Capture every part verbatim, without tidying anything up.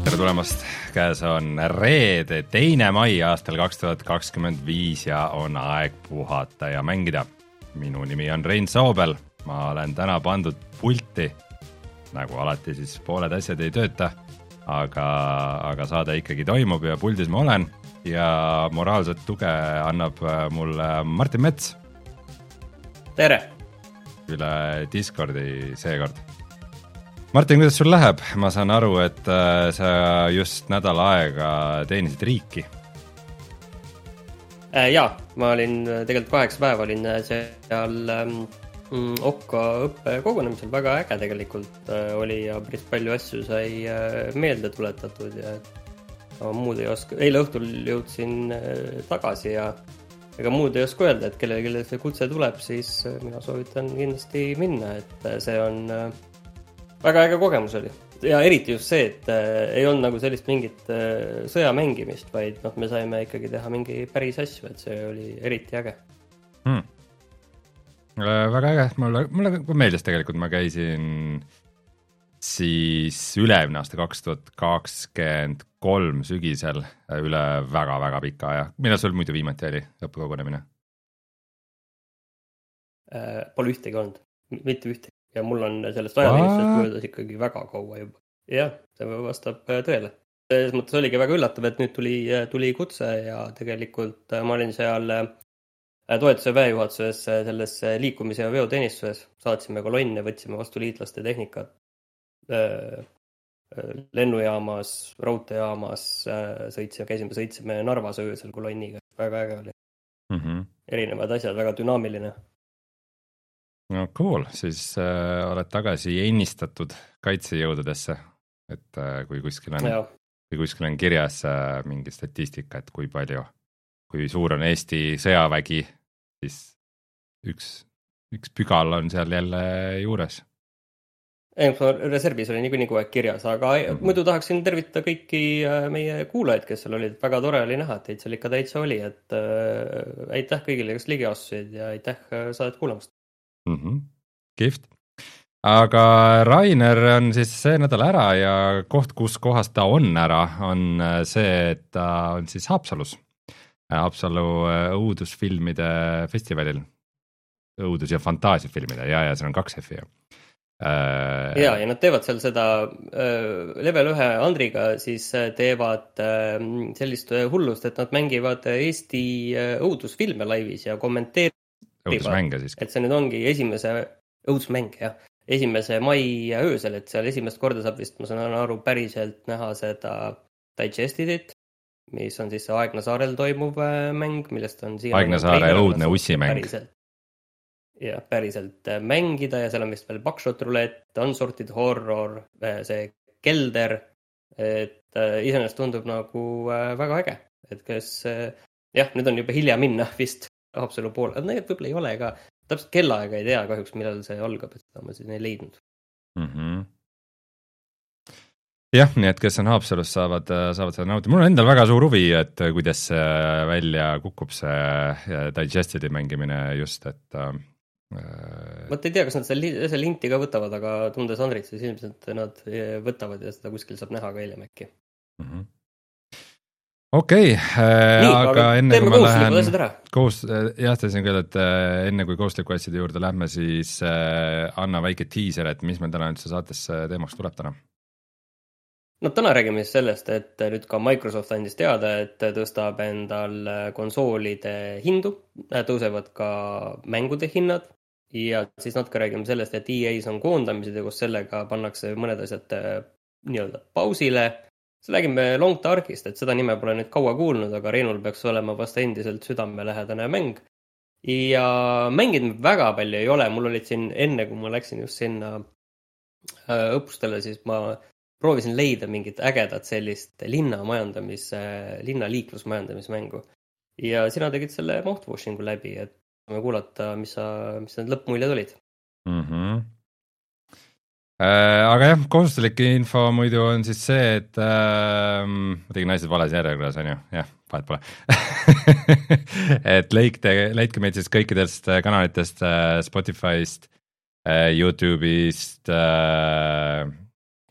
tere tulemast, käes on reede, teine mai aastal kaks tuhat kakskümmend viis ja on aeg puhata ja mängida. Minu nimi on Rein Soobel, ma olen täna pandud pulti, nagu alati siis pooled asjad ei tööta, aga, aga saade ikkagi toimub ja puldis ma olen ja moraalset tuge annab mulle Martin Mets. Tere! Üle Discordi seekord. Martin, kuidas sul läheb? Ma saan aru, et äh, sa just nädal aega teenisid riiki. Äh, jaa, ma olin tegelikult kaheksa päeva olin seal ähm, Okka õppekogunemisel, väga äge tegelikult äh, oli ja päris palju asju sai äh, meelde tuletatud ja no, muud ei oska. Eile õhtul jõudsin äh, tagasi ja ega muud ei oska öelda, et kelle, kelle see kutse tuleb, siis äh, mina soovitan kindlasti minna, et äh, see on äh, väga äge kogemus oli. Ja eriti just see, et äh, ei olnud nagu sellist mingit äh, sõja mängimist, vaid noh, me saime ikkagi teha mingi päris asju, et see oli eriti äge. Hmm. Väga äge, mulle, mulle meeldis tegelikult, ma käisin siis üleevne aasta kaks tuhat kakskümmend kolm sügisel üle väga-väga pika aja. Millal sul muidu viimati oli õppekogunemine? Äh, pole ühtegi olnud, mitte ühtegi. Ja mul on sellest ajateenistusest möödas ikkagi väga kaua juba. Jah, see vastab tõele. Selles mõttes oligi väga üllatav, et nüüd tuli, tuli kutse ja tegelikult ma olin seal toetuse väejuhatuses selles liikumise ja veoteenistuses. Saatsime kolonne, võtsime vastu liitlaste tehnikat lennujaamas, raudteejaamas, sõitsime, käisime, sõitsime Narvas öösel kolonniga. Väga äge oli. Mm-hmm. Erinevad asjad, väga dünaamiline. No cool, siis äh, oled tagasi ennistatud kaitsejõududesse, et äh, kui kuskil on, kui kuskil on kirjas äh, mingi statistika, et kui palju, kui suur on Eesti sõjavägi, siis üks, üks pügal on seal jälle juures. Reservis oli niikuinii kogu aeg kirjas, aga mm-hmm. muidu tahaksin tervitada kõiki meie kuulajaid, kes seal olid. Väga tore oli näha, et teid seal ikka täitsa oli, et äh, aitäh kõigile, kes ligi astusid ja aitäh saadet kuulamast. Mm-hmm. Kihvt. Aga Rainer on siis see nädal ära ja koht, kus kohas ta on ära, on see, et ta on siis Haapsalus. Haapsalu õudusfilmide festivalil. Õudus- ja fantaasiafilmide, ja, ja seal on kaks F-i. Äh... Ja, ja nad teevad seal seda äh, level ühe Andriga, siis teevad äh, sellist hullust, et nad mängivad Eesti õudusfilme laivis ja kommenteerivad õudusmänge siis. Et see nüüd ongi esimese õudusmäng, jah. Esimese mai öösel, et seal esimest korda saab vist, ma saan aru, päriselt näha seda digestidit, mis on siis see Aegnasaarel toimuv mäng, millest on siia Aegnasaare õudne ussimäng. Päriselt, ja, päriselt mängida ja seal on vist veel Buckshot Roulette, Unsorted Horror, see Kelder, et iseenesest tundub nagu väga äge, et kes, jah, nüüd on juba hilja minna vist Haapsalu poole. Need võib-olla ei ole ka, täpselt kellaaega ei tea kahjuks, millal see algab, et seda ma siin ei leidnud. Mm-hmm. Jah, nii et kes on Haapsalus, saavad, saavad seda nautida. Mul on endal väga suur huvi, et kuidas välja kukub see digestedi mängimine just, et äh... ma ei tea, kas nad selle linti ka võtavad, aga tundes Andrit, siis ilmselt nad võtavad ja seda kuskil saab näha ka hiljem äkki. Mm-hmm. Okei, okay, aga, aga enne kui ma lähen koos, jah, tahtsin öelda, et enne kui kohustusliku asjade juurde lähme, siis anna väike teaser, et mis meil täna üldse saates teemaks tuleb täna? No täna räägime sellest, et nüüd ka Microsoft andis teada, et tõstab endal konsoolide hindu, tõusevad ka mängude hinnad ja siis natuke räägime sellest, et E A-s on koondamised ja kus sellega pannakse mõned asjad nii-öelda pausile. Siis räägime Long Darkist, et seda nime pole nüüd kaua kuulnud, aga Reinul peaks olema vast endiselt südamelähedane mäng. Ja mängid väga palju ei ole, mul olid siin enne, kui ma läksin just sinna õppustele, siis ma proovisin leida mingit ägedat sellist linna majandamis, linna liiklusmajandamismängu. Ja sina tegid selle mouthwashingu läbi, et me kuulata, mis, sa, mis need lõppmuljed olid. Mhm. Äh, aga jah, kohustuslik info muidu on siis see, et äh, ma tegin naised vales järjekorras, on ju, jah, vahet pole. et leikte, leidke meid siis kõikidest kanalitest, Spotify'st, YouTube'ist,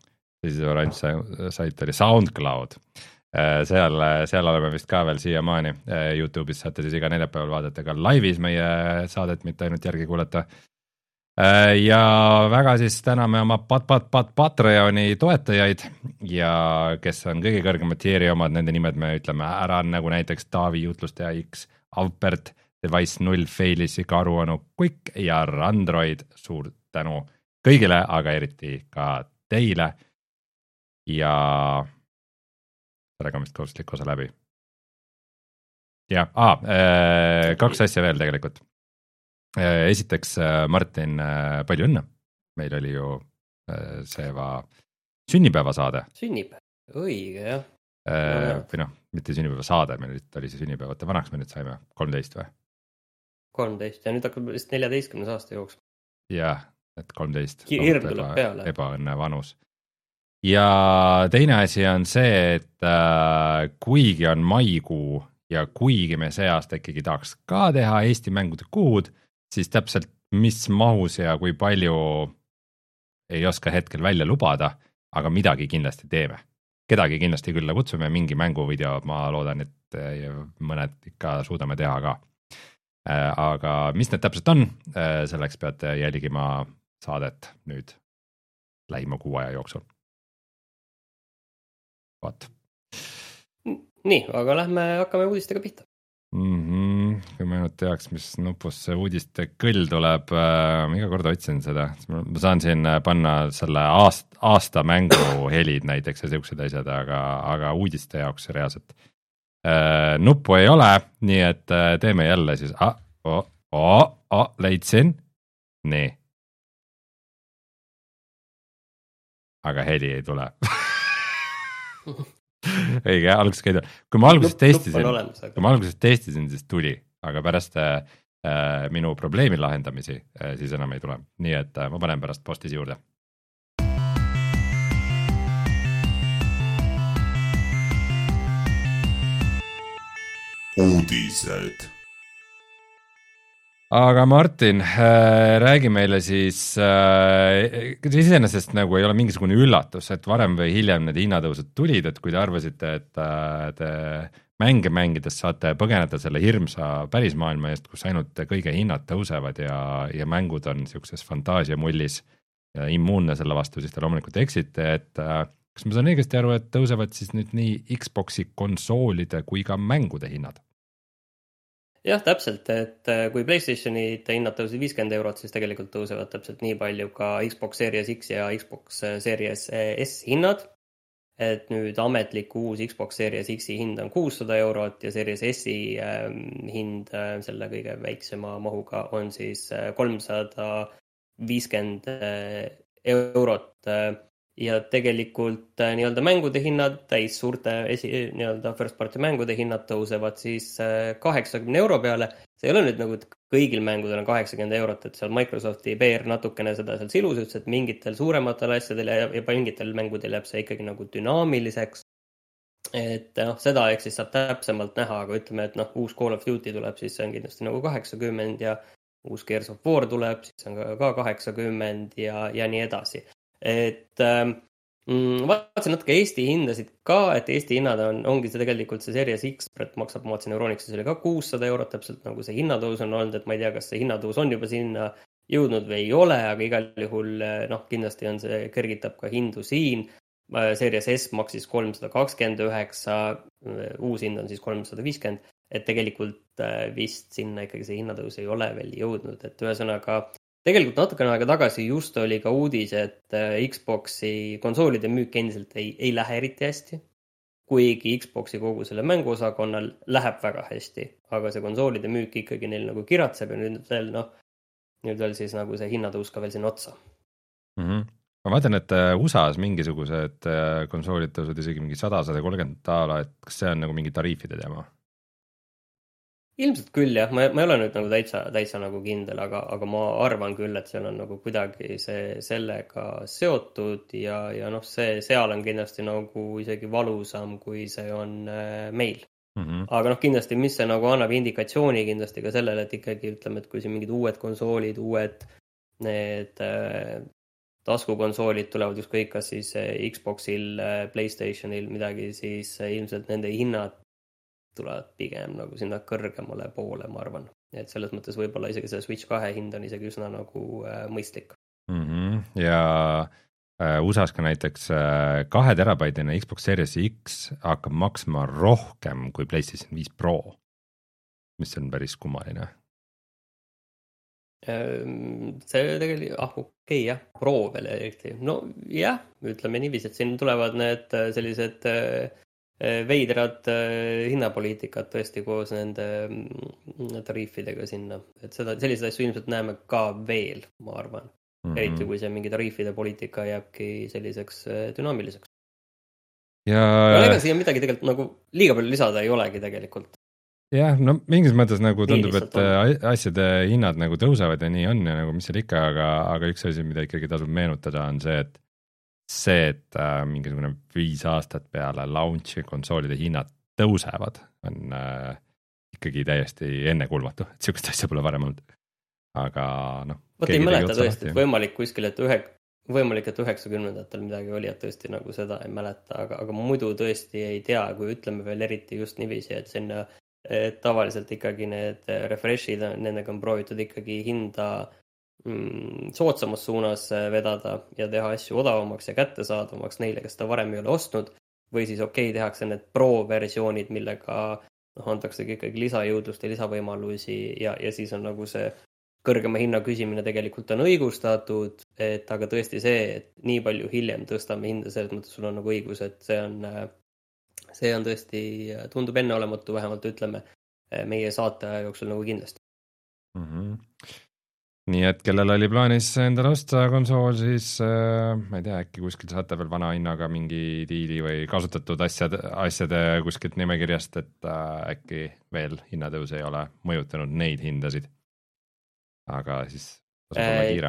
siis oranž-sait oli SoundCloud. Seal, seal oleme vist ka veel siiamaani. YouTube'is saate siis iga neljapäeval vaadata ka laivis meie saadet, mitte ainult järgi kuulata. Ja väga siis täname oma pat, pat, pat, Patreoni toetajaid ja kes on kõige kõrgemad tieri omad, nende nimed me ütleme ära, nagu näiteks Taavi, Jutlustaja X, Avpert, Device null, Failis, Karuanu, Quick ja Randroid. Suur tänu kõigile, aga eriti ka teile ja sellega on vist kohustuslik osa läbi. Ja, aa, kaks asja veel tegelikult. Esiteks, Martin, palju õnne. Meil oli ju seeva sünnipäevasaade. Sünnipäev, õige, jah. Või noh, mitte sünnipäevasaade, meil oli see sünnipäevate vanaks me nüüd saime, kolmteist või? kolmteist ja nüüd hakkab vist neljateistkümnes aasta jooks. Jah, et kolmteist. Hirm tuleb peale. Ebaõnne vanus. Ja teine asi on see, et äh, kuigi on maikuu ja kuigi me see aasta ikkagi tahaks ka teha Eesti mängude kuud, siis täpselt mis mahus ja kui palju ei oska hetkel välja lubada, aga midagi kindlasti teeme. Kedagi kindlasti külla kutsume, mingi mänguvideo, ma loodan, et mõned ikka suudame teha ka. Äh, aga mis need täpselt on, äh, selleks peate jälgima saadet nüüd lähima kuu aja jooksul. Vaat. Nii, aga lähme hakkame uudistega pihta. Mm-hmm. Kui ma ainult teaks, mis nupus see uudiste kõll tuleb, äh, iga kord otsin seda. Ma saan siin panna selle aast, aasta mängu helid näiteks ja siuksed asjad, aga, aga uudiste jaoks reaalselt äh, nuppu ei ole, nii et äh, teeme jälle siis ah, oh, oh, oh, leidsin. Nii. Aga heli ei tule. Õige, alguses käida. Kui ma alguses testisin, kui ma alguses testisin, siis tuli, aga pärast äh, minu probleemi lahendamisi äh, siis enam ei tule. Nii et äh, ma panen pärast postis juurde. Uudised. Aga Martin, äh, räägi meile siis, äh, iseenesest nagu ei ole mingisugune üllatus, et varem või hiljem need hinnatõusud tulid, et kui te arvasite, et äh, te mänge mängides saate põgeneda selle hirmsa pärismaailma eest, kus ainult kõige hinnad tõusevad ja, ja mängud on siukses fantaasiamullis ja immuunne selle vastu, siis te loomulikult eksite, et äh, kas ma saan õigesti aru, et tõusevad siis nüüd nii Xboxi konsoolide kui ka mängude hinnad? Jah, täpselt, et kui PlayStationite hinnad tõusid viiskümmend eurot, siis tegelikult tõusevad täpselt nii palju ka Xbox Series X ja Xbox Series S hinnad. Et nüüd ametlik uus Xbox Series X-i hind on kuussada eurot ja Series S-i hind selle kõige väiksema mahuga on siis kolmsada viiskümmend eurot. Ja tegelikult nii-öelda mängude hinnad, täis suurte esi, nii-öelda first party mängude hinnad tõusevad siis kaheksakümne euro peale. See ei ole nüüd nagu kõigil mängudel on kaheksakümmend eurot, et seal Microsofti P R natukene seda seal silus ütles, et mingitel suurematel asjadel ja, ja mingitel mängudel jääb see ikkagi nagu dünaamiliseks. Et noh, seda eks siis saab täpsemalt näha, aga ütleme, et noh, uus Call of Duty tuleb, siis see on kindlasti nagu kaheksakümmend ja uus Gears of War tuleb, siis on ka kaheksakümmend ja, ja nii edasi. Et mm, vaatasin natuke Eesti hindasid ka, et Eesti hinnad on, ongi see tegelikult see Series X maksab, ma vaatasin Euronixis oli ka kuussada eurot, täpselt nagu see hinnatõus on olnud, et ma ei tea, kas see hinnatõus on juba sinna jõudnud või ei ole, aga igal juhul noh, kindlasti on see, kergitab ka hindu siin. Series S maksis kolmsada kakskümmend üheksa, uus hind on siis kolmsada viiskümmend, et tegelikult vist sinna ikkagi see hinnatõus ei ole veel jõudnud, et ühesõnaga tegelikult natukene aega tagasi just oli ka uudis, et Xboxi konsoolide müük endiselt ei, ei lähe eriti hästi. Kuigi Xboxi kogu selle mänguosakonnal läheb väga hästi, aga see konsoolide müük ikkagi neil nagu kiratseb ja nüüd veel, noh, nüüd veel siis nagu see hinnatõus ka veel siin otsa. Mm-hmm. Ma vaatan, et U S A-s mingisugused konsoolid tõusud isegi mingi sada, sada kolmkümmend daala, et kas see on nagu mingi tariifide teema? Ilmselt küll jah, ma, ma ei ole nüüd nagu täitsa, täitsa nagu kindel, aga, aga ma arvan küll, et seal on nagu kuidagi see sellega seotud ja, ja noh, see seal on kindlasti nagu isegi valusam, kui see on äh, meil. Mm-hmm. Aga noh, kindlasti, mis see nagu annab indikatsiooni kindlasti ka sellele, et ikkagi ütleme, et kui siin mingid uued konsoolid, uued need äh, taskukonsoolid tulevad ükskõik kas siis Xboxil, PlayStationil midagi, siis ilmselt nende hinnad tulevad pigem nagu sinna kõrgemale poole, ma arvan. Et selles mõttes võib-olla isegi see Switch kahe hind on isegi üsna nagu mõistlik. Mm-hmm. Ja U S A-s ka näiteks kahe terabaidine Xbox Series X hakkab maksma rohkem kui PlayStation viis Pro, mis on päris kummaline. See tegelikult, ah okei okay, jah, Pro veel eriti. No jah, ütleme niiviisi, et siin tulevad need sellised veidrad hinnapoliitikat tõesti koos nende tariifidega sinna. Et seda, sellised asju ilmselt näeme ka veel, ma arvan. Mm-hmm. Eriti kui see mingi tariifide poliitika jääbki selliseks dünaamiliseks. Ja... No ega siia midagi tegelikult nagu liiga palju lisada ei olegi tegelikult. Jah, no mingis mõttes nagu tundub, et on. Asjade hinnad nagu tõusevad ja nii on ja nagu mis seal ikka, aga, aga üks asi, mida ikkagi tasub meenutada on see, et see, et äh, mingisugune viis aastat peale launchi konsoolide hinnad tõusevad, on äh, ikkagi täiesti ennekuulmatu, et sihukest asja pole varem olnud. Aga noh. Võt ei mäleta tõesti, et võimalik kuskil, et ühe, võimalik, et üheksakümnendatel midagi oli, et tõesti nagu seda ei mäleta, aga, aga muidu tõesti ei tea, kui ütleme veel eriti just niiviisi, et sinna et tavaliselt ikkagi need refreshid, nendega on proovitud ikkagi hinda mm, soodsamas suunas vedada ja teha asju odavamaks ja kättesaadavamaks neile, kes ta varem ei ole ostnud, või siis okei, okay, tehakse need pro-versioonid, millega noh, antaksegi ikkagi lisajõudlust ja lisavõimalusi ja, ja siis on nagu see kõrgema hinna küsimine tegelikult on õigustatud, et aga tõesti see, et nii palju hiljem tõstame hinda, selles mõttes sul on nagu õigus, et see on, see on tõesti, tundub enneolematu, vähemalt ütleme meie saate jooksul nagu kindlasti. Mm-hmm. Nii et kellel oli plaanis endale osta konsool, siis ma ei tea, äkki kuskilt saate veel vana hinnaga mingi diili või kasutatud asjad, asjade kuskilt nimekirjast, et äkki veel hinnatõus ei ole mõjutanud neid hindasid. Aga siis tasub olla kiire.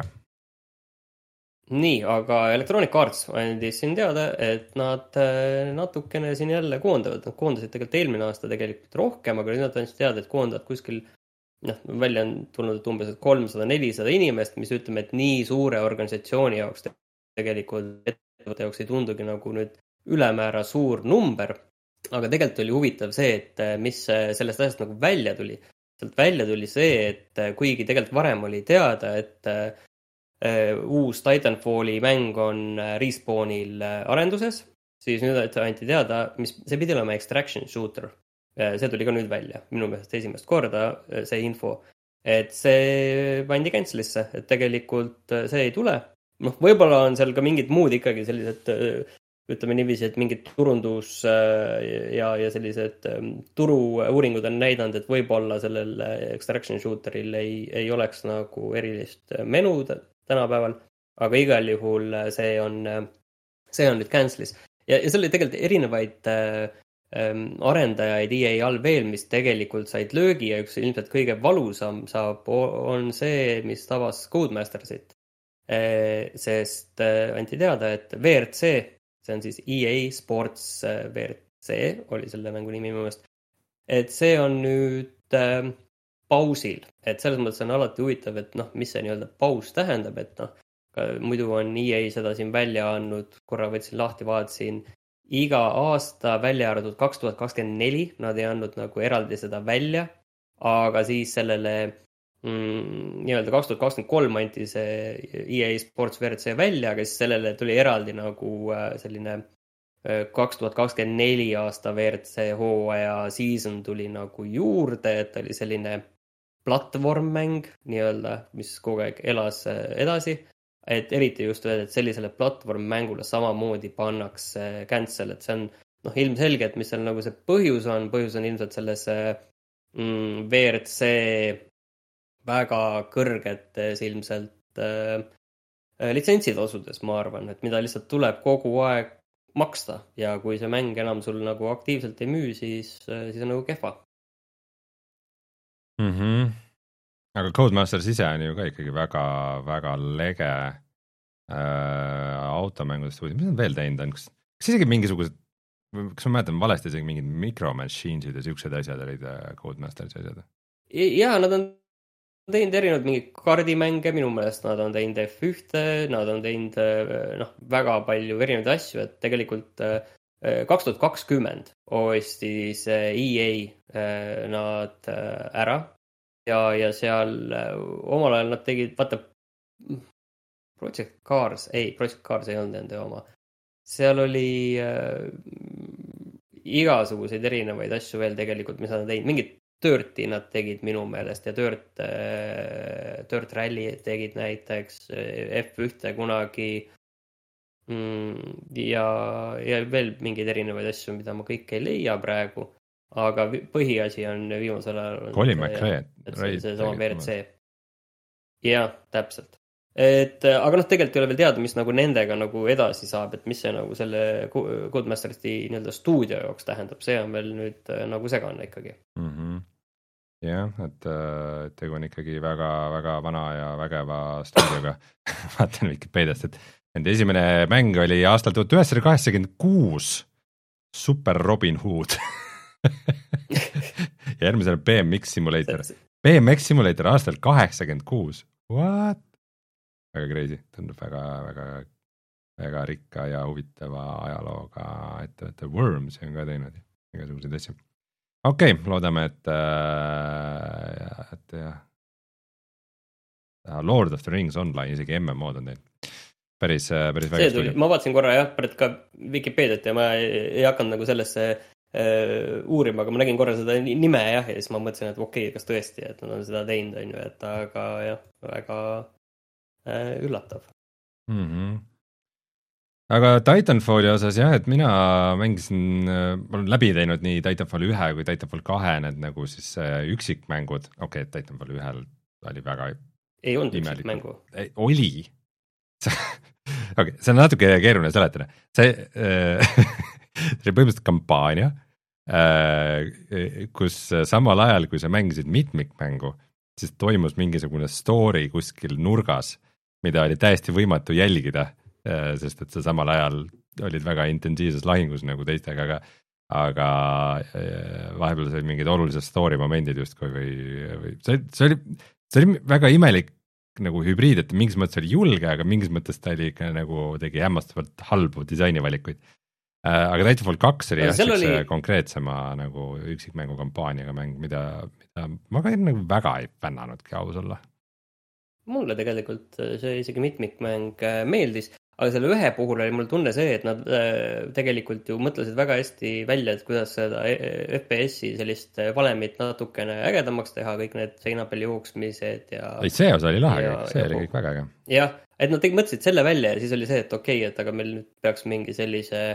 Nii, aga Electronic Arts andis siin teada, et nad natukene siin jälle koondavad. Nad koondasid tegelikult eelmine aasta tegelikult rohkem, aga nad andis teada, et koondavad kuskil, noh, välja on tulnud et umbes kolmsada nelisada inimest, mis ütleme, et nii suure organisatsiooni jaoks tegelikult ettevõtte jaoks ei tundugi nagu nüüd ülemäära suur number. Aga tegelikult oli huvitav see, et mis sellest asjast nagu välja tuli. Sealt välja tuli see, et kuigi tegelikult varem oli teada, et uh, uus Titanfalli mäng on Respawnil arenduses, siis nüüd anti teada, mis see pidi olema extraction shooter. See tuli ka nüüd välja, minu meelest esimest korda see info, et see pandi cancelisse, et tegelikult see ei tule. Noh, võib-olla on seal ka mingid muud ikkagi sellised ütleme niiviisi, et mingid turundus ja, ja sellised turu-uuringud on näidanud, et võib-olla sellel extraction shooteril ei, ei oleks nagu erilist menu tänapäeval, aga igal juhul see on, see on nüüd cancelis. Ja, ja seal oli tegelikult erinevaid ähm, arendajaid E A all veel, mis tegelikult said löögi ja üks ilmselt kõige valusam saab, on see, mis tabas Codemastersit. Sest anti teada, et V R C see on siis E A Sports V R C, oli selle mängu nimi minu meelest, et see on nüüd äh, pausil, et selles mõttes on alati huvitav, et noh, mis see nii-öelda paus tähendab, et noh, muidu on E A seda siin välja andnud, korra võtsin lahti, vaatasin, iga aasta välja arvatud kaks tuhat kakskümmend neli, nad ei andnud nagu eraldi seda välja, aga siis sellele mm, nii-öelda kaks tuhat kakskümmend kolm anti see E A Sports V R C välja, aga siis sellele tuli eraldi nagu selline kaks tuhat kakskümmend neli aasta V R C hooaja season tuli nagu juurde, et oli selline platvormmäng nii-öelda, mis kogu aeg elas edasi, et eriti just öelda, et sellisele platvormmängule samamoodi pannakse cancel, et see on noh, ilmselge, et mis seal nagu see põhjus on, põhjus on ilmselt selles mm, V R C väga kõrgetes ilmselt äh, litsentsitasudes, ma arvan, et mida lihtsalt tuleb kogu aeg maksta ja kui see mäng enam sul nagu aktiivselt ei müü, siis, siis on nagu kehva. Mm-hmm. Aga Codemasters ise on ju ka ikkagi väga, väga lege äh, automängudest. Mis nad veel teinud on? Kas, kas isegi mingisugused, kas ma mäletan valesti, isegi mingid micromachinesid ja siuksed asjad olid Codemasters asjad? Ja, nad on teinud erinevaid mingeid kaardimänge, minu meelest nad on teinud F üks, nad on teinud noh, väga palju erinevaid asju, et tegelikult kaks tuhat kakskümmend ostis E A nad ära ja, ja seal omal ajal nad tegid, vaata, Project Cars, ei, Project Cars ei olnud nende oma. Seal oli äh, igasuguseid erinevaid asju veel tegelikult, mis nad teinud, mingid Dirti nad tegid minu meelest ja Dirt, Dirt Rally tegid näiteks F üks kunagi ja, ja veel mingeid erinevaid asju, mida ma kõik ei leia praegu, aga põhiasi on viimasel ajal Colin McRae, see, see sama V R C. Jah, täpselt. Et, aga noh, tegelikult ei ole veel teada, mis nagu nendega nagu edasi saab, et mis see nagu selle Codemastersi nii-öelda stuudio jooks tähendab, see on veel nüüd nagu segane ikkagi. Mm-hmm. Jah, et tegu on ikkagi väga, väga vana ja vägeva stuudioga. Vaatan Wikipediast, et nende esimene mäng oli aastal tuhat üheksasada kaheksakümmend kuus Super Robin Hood. Ja järgmisena B M X Simulator. B M X Simulator aastal kaheksakümmend kuus. What? Väga crazy, tundub väga, väga, väga rikka ja huvitava ajalooga ettevõtte Worms on ka teinud igasuguseid asju. Okei, okay, loodame, et, et jah, Lord of the Rings Online, isegi M M O-d on teinud. Päris, päris väga stuudio. Ma vaatasin korra jah, pärit ka Wikipediat ja ma ei, ei hakanud nagu sellesse uh, uurima, aga ma nägin korra seda nime jah, ja siis ma mõtlesin, et okei, okay, kas tõesti, et nad on seda teinud, on ju, et aga jah, väga üllatav. Mm-hmm. Aga Titanfalli osas jah, et mina mängisin, ma olen läbi teinud nii Titanfall ühe kui Titanfall kahe, need nagu siis üksikmängud. Okei, okay, Titanfall ühel oli väga ei olnud üksikmängu. Oli. Okei, okay, see on natuke keeruline seletada. See, see oli põhimõtteliselt kampaania, kus samal ajal, kui sa mängisid mitmikmängu, siis toimus mingisugune story kuskil nurgas, mida oli täiesti võimatu jälgida, sest et sa samal ajal olid väga intensiivses lahingus nagu teistega, aga, aga vahepeal sai mingid olulised story momendid justkui või, või see, see, oli, see oli väga imelik nagu hübriid, et mingis mõttes oli julge, aga mingis mõttes ta oli ikka nagu tegi hämmastavalt halbu disainivalikuid. Aga Titanfall kaks oli jah oli... konkreetsema nagu üksikmängu kampaaniaga mäng, mida, mida ma ka nagu väga ei fännanudki aus olla. Mulle tegelikult see isegi mitmikmäng meeldis, aga selle ühe puhul oli mul tunne see, et nad tegelikult ju mõtlesid väga hästi välja, et kuidas seda F P S-i sellist valemit natukene ägedamaks teha, kõik need seina peal jooksmised ja... Ei, see osa oli lahe, see ja, oli kõik väga äge. Jah, et nad mõtlesid selle välja ja siis oli see, et okei, okay, et aga meil nüüd peaks mingi sellise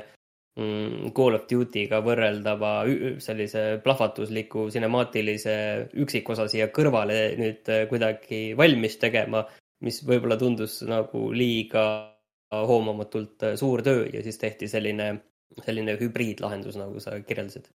Call of Duty'ga võrreldava sellise plahvatusliku sinemaatilise üksikosa siia kõrvale nüüd kuidagi valmis tegema, mis võib-olla tundus nagu liiga hoomamatult suur töö ja siis tehti selline, selline hübriidlahendus, nagu sa kirjeldasid.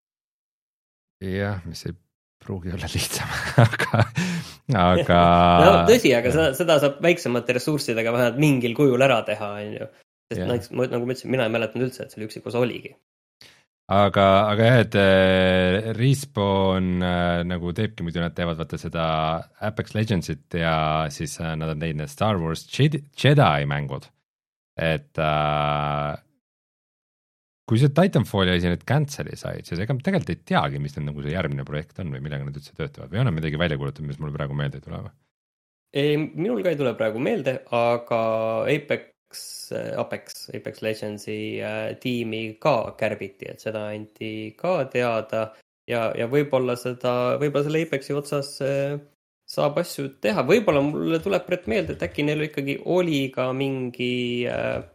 Jah, mis ei pruugi olla lihtsam, aga... aga... no tõsi, aga seda, seda saab väiksemate ressurssidega vähemalt mingil kujul ära teha, on ju. Sest yeah. näiteks, nagu ma ütlesin, mina ei mäletanud üldse, et selle üksik osa oligi. Aga, aga jah, et äh, Respawn äh, nagu teebki, muidu nad teevad vaata seda Apex Legendsit ja siis äh, nad on teinud Star Wars Jedi, Jedi mängud. Et äh, kui see Titanfalli asi nüüd cancel'i said, siis ega tegelikult ei teagi, mis need nagu see järgmine projekt on või millega nad üldse töötavad või on nad midagi välja kuulutatud, mis mul praegu meelde ei tule? Ei, minul ka ei tule praegu meelde, aga Apex Apex, Apex Legendsi äh, tiimi ka kärbiti, et seda anti ka teada ja, ja võib-olla seda, võib-olla selle Apexi otsas äh, saab asju teha, võib-olla mulle tuleb Brett meelde, et äkki neil ikkagi oli ka mingi äh,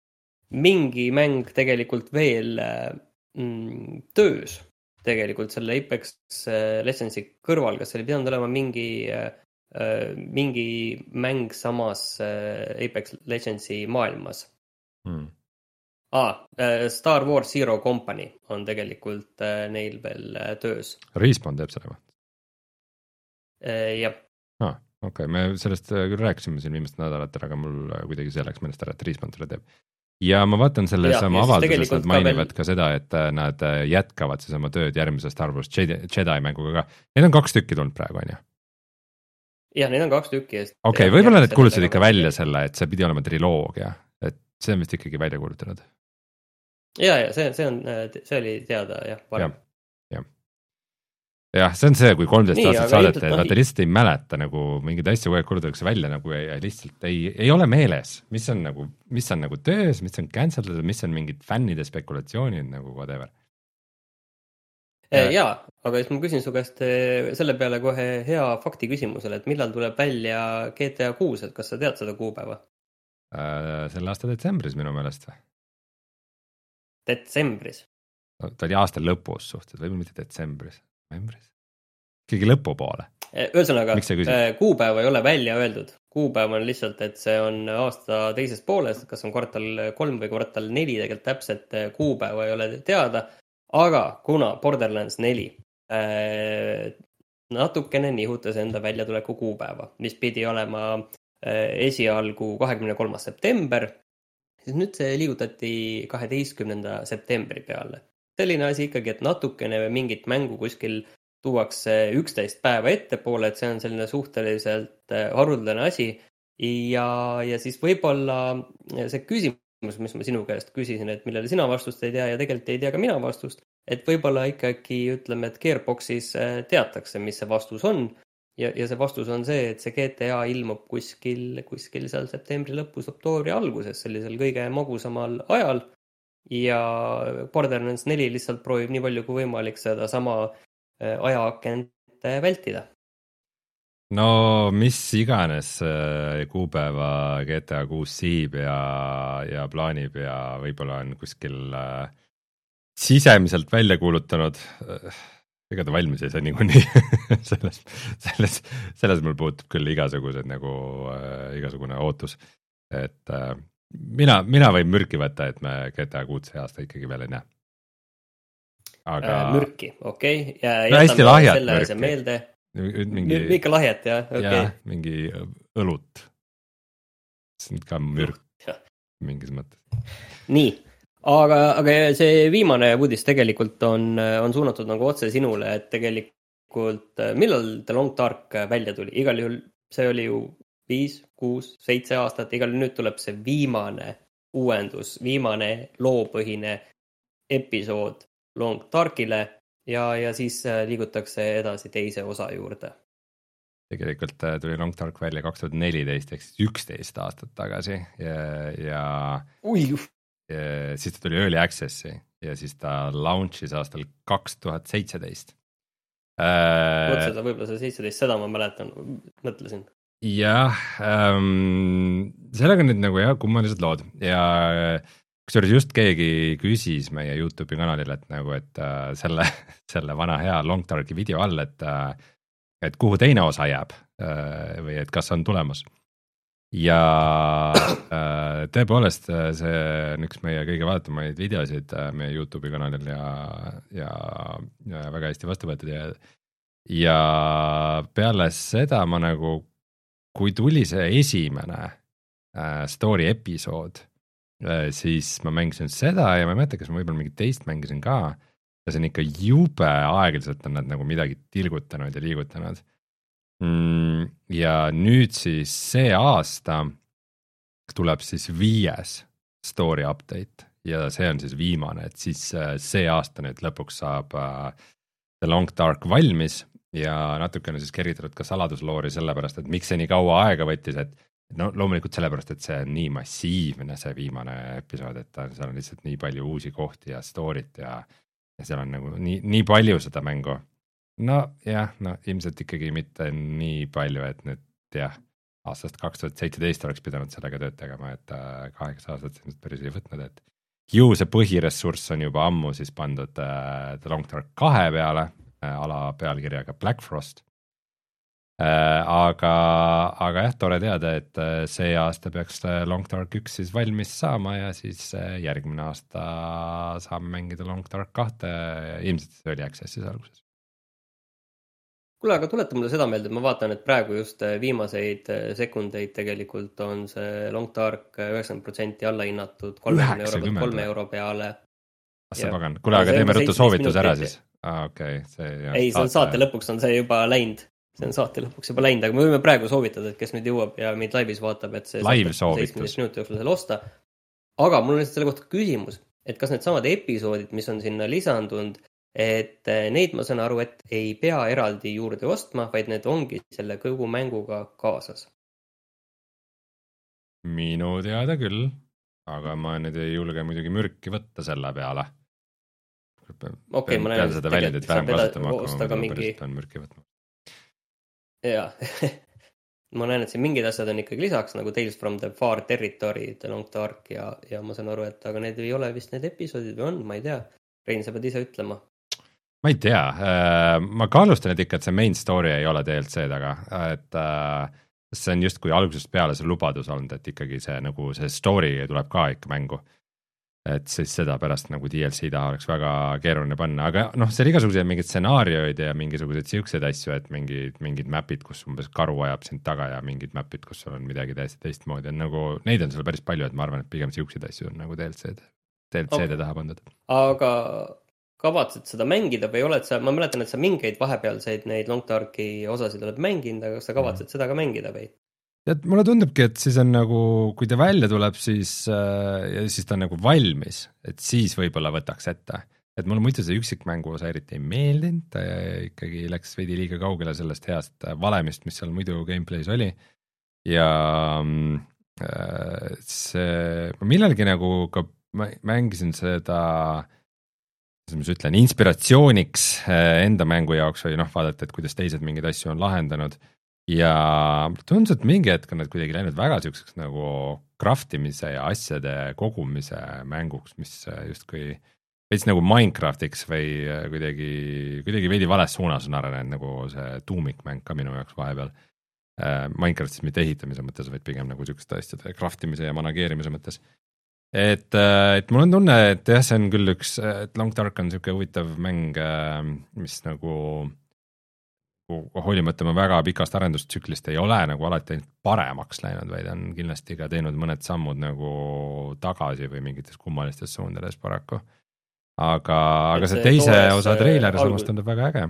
mingi mäng tegelikult veel äh, mm, töös tegelikult selle Apex äh, Legendsi kõrval, kas oli pidanud olema mingi äh, mingi mäng samas Apex Legendsi maailmas. Hmm. Ah, Star Wars Zero Company on tegelikult neil veel töös. Respawn teeb selle või? Jah. Ah, okei, okay. Me sellest küll rääkisime siin viimast nädalatel, aga mul kuidagi see läks meelest ära, et Respawn selle teeb. Ja ma vaatan selles oma avalduses, nad mainivad ka, veel... ka seda, et nad jätkavad siis oma tööd järgmise Star Wars Jedi, Jedi mänguga ka. Need on kaks tükki tulnud praegu, on ju? jah, neid on kaks tükki. Okei, okay, võib-olla need kuulutasid ikka välja selle, et see pidi olema triloogia, et see on vist ikkagi välja kuulutanud. Ja, ja see, see, on, see oli teada jah, varem. jah, jah, see on see, kui kolmteist aastat saadete, et vaata lihtsalt ei mäleta nagu mingeid asju kogu aeg kuulutatakse välja nagu ja lihtsalt ei, ei ole meeles, mis on nagu, mis on nagu töös, mis on cancelled, mis on mingid fännide spekulatsioonid nagu whatever. Jaa, aga siis ma küsin su käest selle peale kohe hea fakti küsimusele, et millal tuleb välja G T A kuus, et kas sa tead seda kuupäeva? Äh, selle aasta detsembris minu meelest või? Detsembris? No, ta oli aasta lõpus suhted, võib-olla mitte detsembris, novembris? Kõige lõpu poole. Ühesõnaga, kuupäeva ei ole välja öeldud. Kuupäev on lihtsalt, et see on aasta teisest poolest, kas on kvartal kolm või kvartal neli, tegelikult täpselt kuupäeva ei ole teada. Aga kuna Borderlands neli äh, natukene nihutas enda väljatuleku kuupäeva, mis pidi olema äh, esialgu kahekümne kolmas september, siis nüüd see liigutati kaheteistkümnenda septembri peale. Selline asi ikkagi, et natukene mingit mängu kuskil tuuakse üksteist päeva ettepoole, et see on selline suhteliselt äh, haruldane asi ja, ja siis võib-olla see küsimus, mis ma sinu käest küsisin, et millele sina vastust ei tea ja tegelikult ei tea ka mina vastust, et võib-olla ikkagi ütleme, et Gearboxis teatakse, mis see vastus on ja, ja see vastus on see, et see G T A ilmub kuskil, kuskil seal septembri lõpus, oktoobri alguses, sellisel kõige magusamal ajal ja Borderlands neli lihtsalt proovib nii palju kui võimalik seda sama ajaakent vältida. No mis iganes kuupäeva G T A kuus siib ja, ja plaanib ja võib-olla on kuskil äh, sisemiselt välja kuulutanud, ega ta valmis ei saa niikuinii selles, selles, selles mul puutub küll igasugused nagu äh, igasugune ootus, et äh, mina, mina võin mürki võtta, et me G T A kuus see aasta ikkagi veel ei näe. Aga... Äh, mürki, okei okay. Ja no hästi lahjad mürki. Meelde. Mingi, ikka lahjat, jah, okei. Okay. Ja, mingi õlut. See on ka mürk, mingis mõttes. Nii, aga, aga see viimane uudis tegelikult on, on suunatud nagu otse sinule, et tegelikult millal The Long Dark välja tuli? Igal juhul see oli ju viis, kuus, seitse aastat, igal juhul nüüd tuleb see viimane uuendus, viimane loopõhine episood Long Darkile. Ja, ja siis liigutakse edasi teise osa juurde. Tegelikult tuli Long Dark välja kaks tuhat neliteist ehk siis üksteist aastat tagasi ja, ja, ja siis ta tuli Early Accessi ja siis ta launchis aastal kaks tuhat seitseteist. Mõtleda võib-olla see seitseteist, seda ma mäletan, mõtlesin. Jah, ähm, sellega nüüd nagu jah, kummalised lood ja kusjuures just keegi küsis meie YouTube'i kanalil, et nagu, et äh, selle, selle vana hea Long Darki video all, et, äh, et kuhu teine osa jääb äh, või et kas on tulemas. Ja äh, tõepoolest see on üks meie kõige vaatamaid videosid äh, meie YouTube'i kanalil ja, ja, ja väga hästi vastu võetud ja, ja peale seda ma nagu, kui tuli see esimene äh, story episood, siis ma mängisin seda ja ma ei mäleta, kas ma võib-olla mingit teist mängisin ka ja see on ikka jube aeglaselt on nad nagu midagi tilgutanud ja liigutanud. Mm, ja nüüd siis see aasta tuleb siis viies story update ja see on siis viimane, et siis see aasta nüüd lõpuks saab The Long Dark valmis ja natukene siis kergitatud ka saladusloori sellepärast, et miks see nii kaua aega võttis, et no loomulikult sellepärast, et see on nii massiivne see viimane episood, et seal on lihtsalt nii palju uusi kohti ja story't ja, ja seal on nagu nii, nii palju seda mängu. No jah, no ilmselt ikkagi mitte nii palju, et nüüd jah, aastast kaks tuhat seitseteist oleks pidanud sellega tööd tegema, et kaheksa aastat ilmselt päris ei võtnud, et ju see põhiressurss on juba ammu siis pandud The Long Dark kahe peale, ala pealkirjaga Black Frost. Aga, aga jah, tore teada, et see aasta peaks Long Dark üks siis valmis saama ja siis järgmine aasta saame mängida Long Dark kahte, ilmselt see oli Accessis alguses. Kuule, aga tuleta mulle seda meelde, et ma vaatan, et praegu just viimaseid sekundeid tegelikult on see Long Dark üheksakümmend protsenti alla hinnatud kolmekümne euro pealt kolme euro peale. Assa pagan, kuule, aga teeme ruttu soovitus ära siis. Ah, okei, okay. See, jah, ei, see on saate lõpuks on see juba läinud. see on saate lõpuks juba läinud, aga me võime praegu soovitada, et kes nüüd jõuab ja meid laivis vaatab, et see live soovitus minuti jooksul selle osta. Aga mul on lihtsalt selle kohta küsimus, et kas need samad episoodid, mis on sinna lisandunud, et neid ma saan aru, et ei pea eraldi juurde ostma, vaid need ongi selle kogu mänguga kaasas. Minu teada küll, aga ma nüüd ei julge muidugi mürki võtta selle peale. Okay, ma näen, seda väljendit vähem kasutama hakkama, mingi... on mürki võtma. Jaa, ma näen, et siin mingid asjad on ikkagi lisaks, nagu Tales from the Far Territory, The Long Dark ja, ja ma saan aru, et aga need ei ole vist need episoodid või on, ma ei tea. Rein, sa pead ise ütlema. Ma ei tea, ma kaalustan, et ikka, et see main story ei ole D L C taga, et see on just kui algusest peale see lubadus olnud, et ikkagi see, nagu see story tuleb ka ikka mängu. Et siis seda pärast nagu D L C taha oleks väga keeruline panna, aga noh, see on igasugused mingid stsenaarioid ja mingisugused siuksed asju, et mingid, mingid mapid, kus umbes karu ajab sind taga ja mingid mapid, kus on midagi täiesti teistmoodi, on nagu, neid on seal päris palju, et ma arvan, et pigem siuksed asju on nagu D L C-d, D L C-de okay. taha pandud. Aga kavatsed seda mängida või oled sa, ma mäletan, et sa mingeid vahepealseid neid Long Darki osasid oled mänginud, aga kas sa kavatsed mm. seda ka mängida või? Et mulle tundubki, et siis on nagu, kui ta välja tuleb, siis, äh, siis ta on nagu valmis, et siis võib-olla võtaks ette. Et mulle muidu see üksikmängu osa eriti ei meeldinud, ta ikkagi läks veidi liiga kaugele sellest heast valemist, mis seal muidu gameplays oli. Ja äh, see, ma millalgi nagu ka mängisin seda, mis ma ütlen, inspiratsiooniks enda mängu jaoks või noh, vaadata, et kuidas teised mingeid asju on lahendanud. Ja tundus, et mingi hetk on need kuidagi läinud väga siukseks nagu craftimise ja asjade kogumise mänguks, mis justkui veits nagu Minecraftiks või kuidagi, kuidagi veidi vales suunas on arenenud nagu see tuumikmäng ka minu jaoks vahepeal. Minecraftis mitte ehitamise mõttes, vaid pigem nagu siukeste asjade craftimise ja manageerimise mõttes. Et, et mul on tunne, et jah, see on küll üks, et Long Dark on siuke huvitav mäng, mis nagu hoolimata ma väga pikast arendustsüklist ei ole nagu alati paremaks läinud, vaid on kindlasti ka teinud mõned sammud nagu tagasi või mingites kummalistes suundades paraku. Aga, aga see teise osa treiler samast tundub väga äge.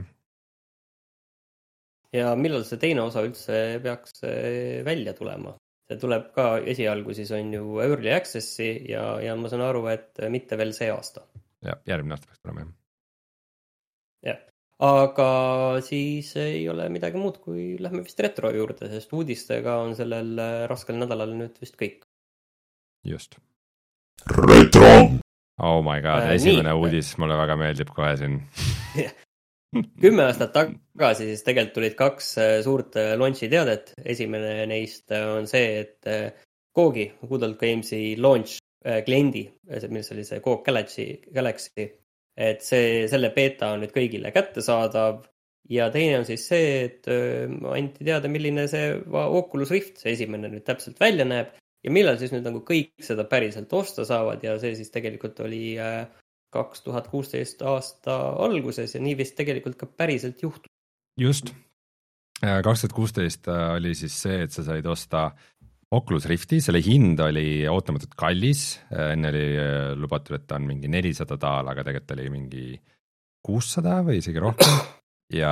Ja millal see teine osa üldse peaks välja tulema? See tuleb ka esialgu, siis on ju Early Accessi ja, ja ma saan aru, et mitte veel see aasta. Ja, järgmine aasta peaks tulema, jah. Jah. Aga siis ei ole midagi muud, kui lähme vist retro juurde, sest uudistega on sellel raskel nädalal nüüd vist kõik. Just. Retro! Oh my god, äh, esimene nii. Uudis mulle väga meeldib kohe siin. Kümme aastat tagasi siis tegelikult tulid kaks suurt launchi teadet. Esimene neist on see, et Googi, Good Old Gamesi launch kliendi, milles oli see Goog Galaxy, Galaxy et see, selle beta on nüüd kõigile kättesaadav ja teine on siis see, et anti teada, milline see Oculus Rift, see esimene nüüd täpselt välja näeb ja millal siis nüüd nagu kõik seda päriselt osta saavad ja see siis tegelikult oli kaks tuhat kuusteist aasta alguses ja nii vist tegelikult ka päriselt juhtus. Just, kaks tuhat kuusteist oli siis see, et sa said osta Oculus Rifti, selle hind oli ootamatult kallis, enne oli lubatud, et ta on mingi nelisada daala, aga tegelikult oli mingi kuussada või isegi rohkem ja,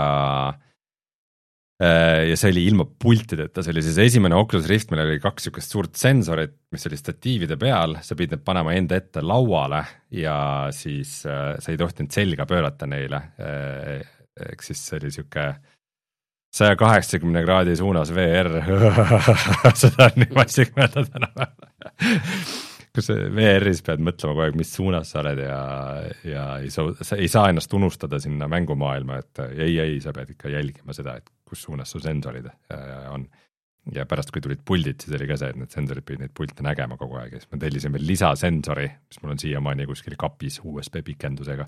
ja see oli ilma pultideta, see oli siis esimene Oculus Rift, meil oli kaks sükest suurt sensorit, mis oli statiivide peal, sa pidid need panema enda ette lauale ja siis sa ei tohtinud selga pöörata neile, ehk siis see oli süke saja kaheksakümne kraadi suunas V R, seda on nii massik mõelda täna päeva. Kus V R-is pead mõtlema kogu aeg, mis suunas sa oled ja, ja ei, saa, ei saa ennast unustada sinna mängumaailma, et ei, ei, sa pead ikka jälgima seda, et kus suunas su sensorid on. Ja pärast, kui tulid puldid, siis oli ka see, et need sensorid pidid neid pulte nägema kogu aeg ja siis ma tellisin veel lisasensori, mis mul on siiamaani kuskil kapis U S B pikendusega.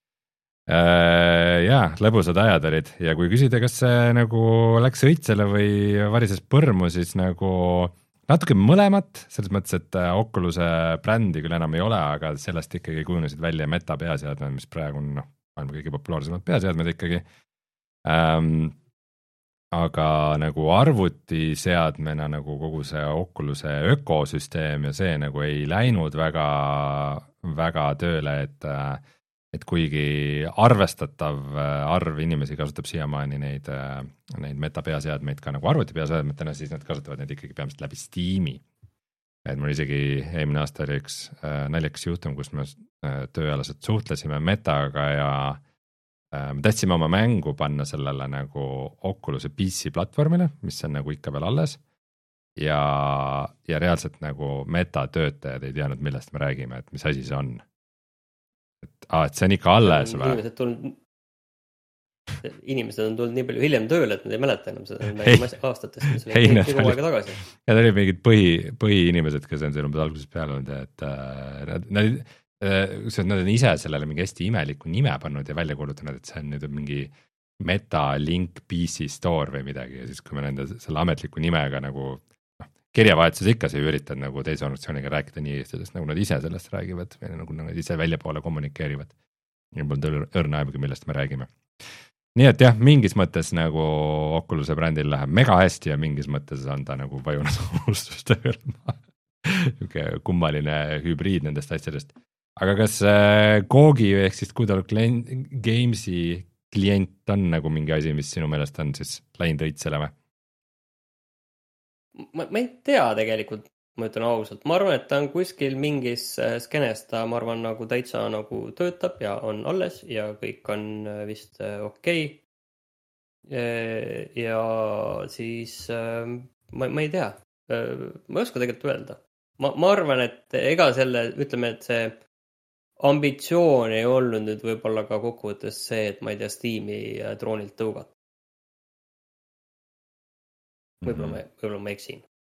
Jaa, lõbusad ajad olid ja kui küsida, kas see nagu läks õitsele või varises põrmu, siis nagu natuke mõlemat, selles mõttes, et Oculus'e brändi küll enam ei ole, aga sellest ikkagi kujunesid välja meta peaseadmed, mis praegu on noh, maailma kõige populaarsemad peaseadmed ikkagi. Ähm, aga nagu arvutiseadmena nagu kogu see Oculus'e ökosüsteem ja see nagu ei läinud väga, väga tööle, et et kuigi arvestatav arv inimesi kasutab siiamaani neid, neid meta peaseadmeid ka nagu arvuti peaseadmetena, siis nad kasutavad neid ikkagi peamiselt läbi Steam'i. Et mul isegi eelmine aasta oli üks naljakas juhtum, kus me tööalaselt suhtlesime metaga ja me tahtsime oma mängu panna sellele nagu Oculus'e P C platvormile, mis on nagu ikka veel alles. Ja, ja reaalselt nagu meta töötajad ei teadnud, millest me räägime, et mis asi see on. Et, ah, et see on ikka alles või? Inimesed, tulnud, inimesed on tulnud nii palju hiljem tööle, et nad ei mäleta enam seda hey. aastatest, mis oli kogu aega tagasi. Ja ta oli mingid põhi, põhi inimesed, kes on seal umbes alguses peale olnud, et äh, nad, nad, äh, nad on ise sellele mingi hästi imeliku nime pannud ja välja kuulutanud, et see on nüüd mingi Metalink P C Store või midagi ja siis kui me nende selle ametliku nimega nagu kirjavahetuses ikka sa üritad nagu teise organisatsiooniga rääkida nii sellest, nagu nad ise sellest räägivad või nagu nad ise välja poole kommunikeerivad. Ja mul on õrna aemugi, millest me räägime. Nii et jah, mingis mõttes nagu Oculus'e brändil läheb mega hästi ja mingis mõttes on ta nagu vajunud unustuste hõlma. Kummaline hübriid nendest asjadest. Aga kas Googi ehk siis Good Old Games'i klient on nagu mingi asi, mis sinu meelest on siis läinud õitsele või? Ma, ma ei tea tegelikult, ma ütlen ausalt. Ma arvan, et ta on kuskil mingis skenes, ta ma arvan nagu täitsa nagu töötab ja on alles ja kõik on vist okei. Ja siis ma, ma ei tea, ma ei oska tegelikult öelda. Ma, ma arvan, et ega selle, ütleme, et see ambitsioon ei olnud nüüd võib-olla ka kokkuvõttes see, et ma ei tea, Steam'i droonilt tõugata. Võib-olla ma, võib-olla ma eksin.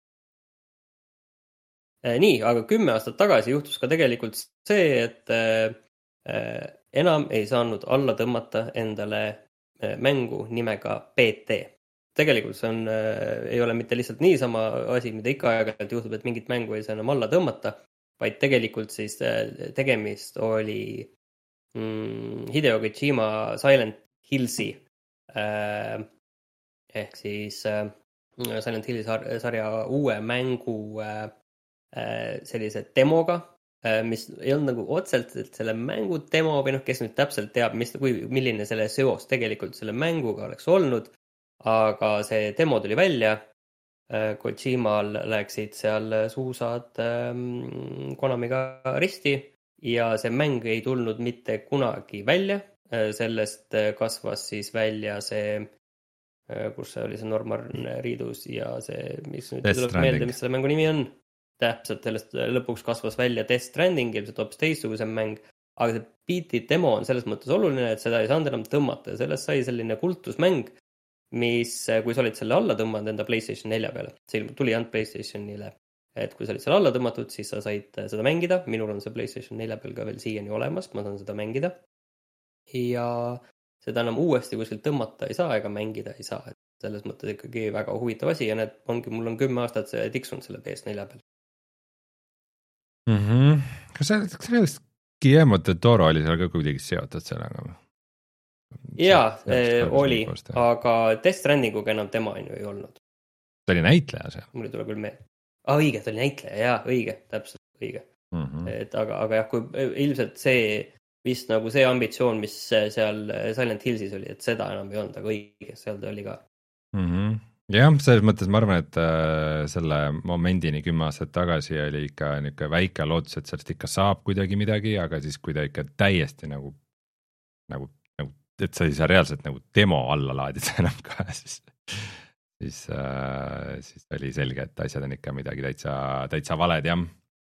Nii, aga kümme aastat tagasi juhtus ka tegelikult see, et enam ei saanud alla tõmmata endale mängu nimega P T. Tegelikult see on, ei ole mitte lihtsalt niisama asi, mida ikka aeg-ajalt juhtub, et mingit mängu ei saa enam alla tõmmata, vaid tegelikult siis tegemist oli Hideo Kojima Silent Hillsi ehk siis Silent Hilli sarja uue mängu sellise demoga, mis ei olnud nagu otselt selle mängu demo või noh, kes nüüd täpselt teab, mis, kui, milline selle seos tegelikult selle mänguga oleks olnud, aga see demo tuli välja, Kojimal läksid seal suusad Konamiga risti ja see mäng ei tulnud mitte kunagi välja, sellest kasvas siis välja see kus see oli see Norman Reedus ja see, mis nüüd tuleb meelde, mis selle mängu nimi on. Täpselt sellest lõpuks kasvas välja Death Stranding, ilmselt hoopis teistsugusem mäng, aga see beat'i demo on selles mõttes oluline, et seda ei saanud enam tõmmata ja sellest sai selline kultusmäng, mis, kui sa olid selle alla tõmmanud enda PlayStation nelja peale, see tuli ainult PlayStationile, et kui sa olid selle alla tõmmatud, siis sa said seda mängida, minul on see PlayStation nelja peal ka veel siiani olemas, ma saan seda mängida ja seda enam uuesti kuskilt tõmmata ei saa ega mängida ei saa, et selles mõttes ikkagi väga huvitav asi ja need ongi, mul on kümme aastat see tiksunud selle P S nelja peal. Mm-hmm. Kas sellest Guillermo del Toro oli seal ka kuidagi seotud sellega? Jaa, oli, aga Death Strandinguga enam tema on ju ei olnud. Ta oli näitleja seal? Mul ei tule küll meelde. Ah, õige, ta oli näitleja, jaa, õige, täpselt õige. Mm-hmm. Et aga, aga jah, kui ilmselt see vist nagu see ambitsioon, mis seal Silent Hillsis oli, et seda enam ei olnud, aga õige, seal ta oli ka. Mm-hmm. Jah, selles mõttes ma arvan, et äh, selle momendini kümme aastat tagasi oli ikka niisugune väike lootus, et sellest ikka saab kuidagi midagi, aga siis kui ta ikka täiesti nagu, nagu, nagu et sa ei saa reaalselt nagu demo alla laadida enam ka, siis, siis, äh, siis oli selge, et asjad on ikka midagi täitsa, täitsa valed, jah.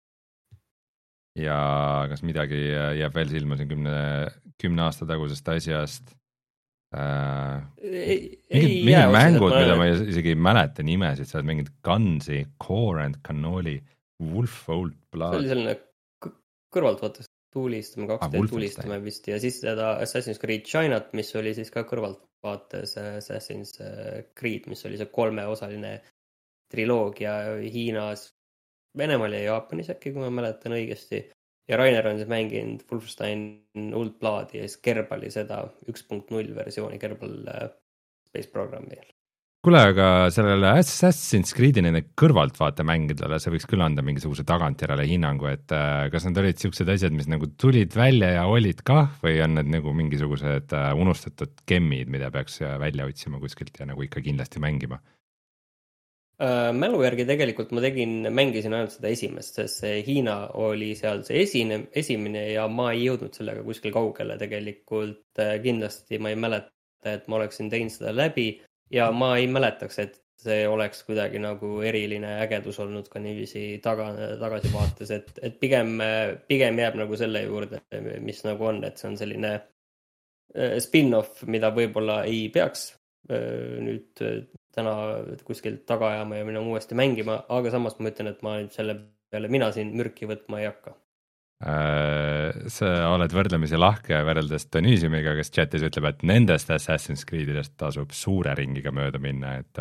Ja kas midagi jääb veel silma siin kümne, kümne aasta tagusest asjast? Äh, ei, mingid, ei mingid mängud, mida ma isegi ei mäleta nimesid, sa oled mingid Gunsi, Core and Cannoli, Wolf Old Blood. See oli selline kõrvalt vaatas tuulistame, kaks ah, teed tuulistame vist ja siis seda Assassin's Creed Chinat, mis oli siis ka kõrvalt vaates Assassin's Creed, mis oli see kolmeosaline triloogia Hiinas, Venemaal ja Jaapanis äkki, kui ma mäletan õigesti. Ja Rainer on siis mänginud Wolfenstein Old Bloodi ja siis Kerbali seda üks punkt null versiooni Kerbal Space Programmi. kuule, aga sellele Assassin's Creed'i nende kõrvaltvaate mängidele, see võiks küll anda mingisuguse tagantjärele hinnangu, et äh, kas need olid siuksed asjad, mis nagu tulid välja ja olid kah või on need nagu mingisugused äh, unustatud gemmid, mida peaks välja otsima kuskilt ja nagu ikka kindlasti mängima? Äh, mälu järgi tegelikult ma tegin, mängisin ainult seda esimest, sest see Hiina oli seal see esine, esimene ja ma ei jõudnud sellega kuskil kaugele tegelikult. Äh, kindlasti ma ei mäleta, et ma oleksin teinud seda läbi. Ja ma ei mäletaks, et see oleks kuidagi nagu eriline ägedus olnud ka niiviisi taga, tagasivaates, et, et pigem, pigem jääb nagu selle juurde, mis nagu on, et see on selline spin-off, mida võib-olla ei peaks nüüd täna kuskilt taga ajama ja minna uuesti mängima, aga samas ma ütlen, et ma nüüd selle peale mina siin mürki võtma ei hakka. Sa oled võrdlemisi lahke võrreldes Deniisiumiga, kes chatis ütleb, et nendest Assassin's Creed'idest tasub suure ringiga mööda minna, et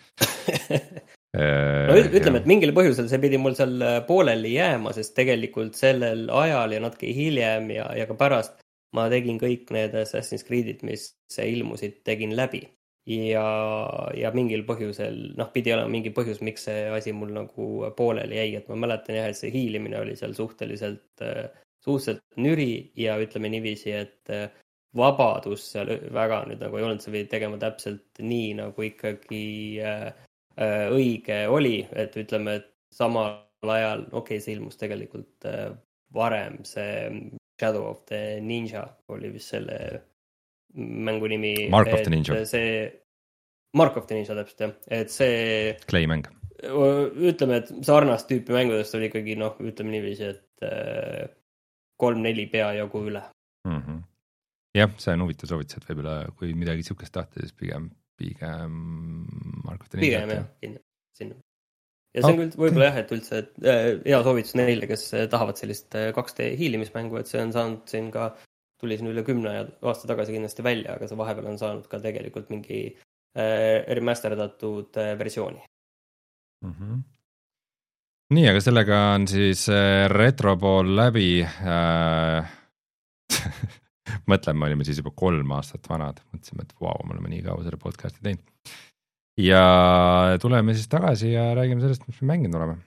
no ütleme, et mingil põhjusel see pidi mul seal pooleli jääma, sest tegelikult sellel ajal ja natuke hiljem ja, ja ka pärast ma tegin kõik need Assassin's Creed'id, mis ilmusid, tegin läbi. Ja, ja mingil põhjusel, noh, pidi olema mingi põhjus, miks see asi mul nagu pooleli jäi, et ma mäletan jah, et see hiilimine oli seal suhteliselt, suhteliselt nüri ja ütleme niiviisi, et vabadus seal väga nüüd nagu ei olnud, sa pidid tegema täpselt nii, nagu ikkagi õige oli, et ütleme, et samal ajal, okei, okay, see ilmus tegelikult varem, see Shadow of the Ninja oli vist selle mängu nimi. Mark of the Ninja. See, Mark of the Ninja täpselt, jah. Et see... Clay-mäng. Ütleme, et sarnast tüüpi mängudest oli ikkagi, noh, ütleme niiviisi, et kolm-neli pea jagu üle. Mm-hmm. Jah, see on huvitav soovitus, et võib-olla kui midagi siukest tahta, siis pigem, pigem Mark of the Ninja. Pigem, jah, kindlasti. Sinna. Ja see on küll võib-olla jah, et üldse et, äh, hea soovitus neile, kes tahavad sellist kaks D hiilimismängu, et see on saanud siin ka tuli siin üle kümne aasta tagasi kindlasti välja, aga see vahepeal on saanud ka tegelikult mingi äh, remasterdatud äh, versiooni. Mm-hmm. Nii, aga sellega on siis äh, retropool läbi. Äh, mõtlen, me olime siis juba kolm aastat vanad. Mõtlesime, et vau, me oleme nii kaua selle podcasti teinud. Ja tuleme siis tagasi ja räägime sellest, mis me mänginud oleme.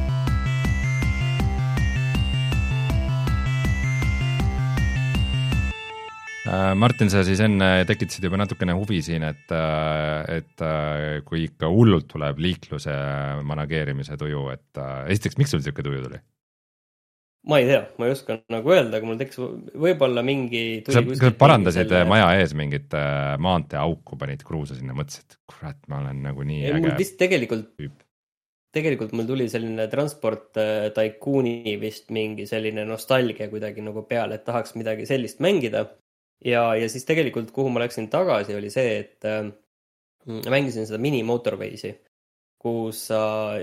Martin, sa siis enne tekitasid juba natukene huvi siin, et, et kui ikka hullult tuleb liikluse manageerimise tuju, et esiteks, miks sul siuke tuju tuli? Ma ei tea, ma ei oska nagu öelda, aga mul tekkis võib-olla mingi... Sa, sa parandasid selle... maja ees mingit maantee auku, panid kruusa sinna, mõtlesid, et kurat, ma olen nagu nii äge. Mul vist tegelikult, tegelikult mul tuli selline transport Tycooni vist mingi selline nostalgia kuidagi nagu peale, et tahaks midagi sellist mängida. Ja, ja siis tegelikult, kuhu ma läksin tagasi, oli see, et äh, mängisin seda mini motorwaysi, kus sa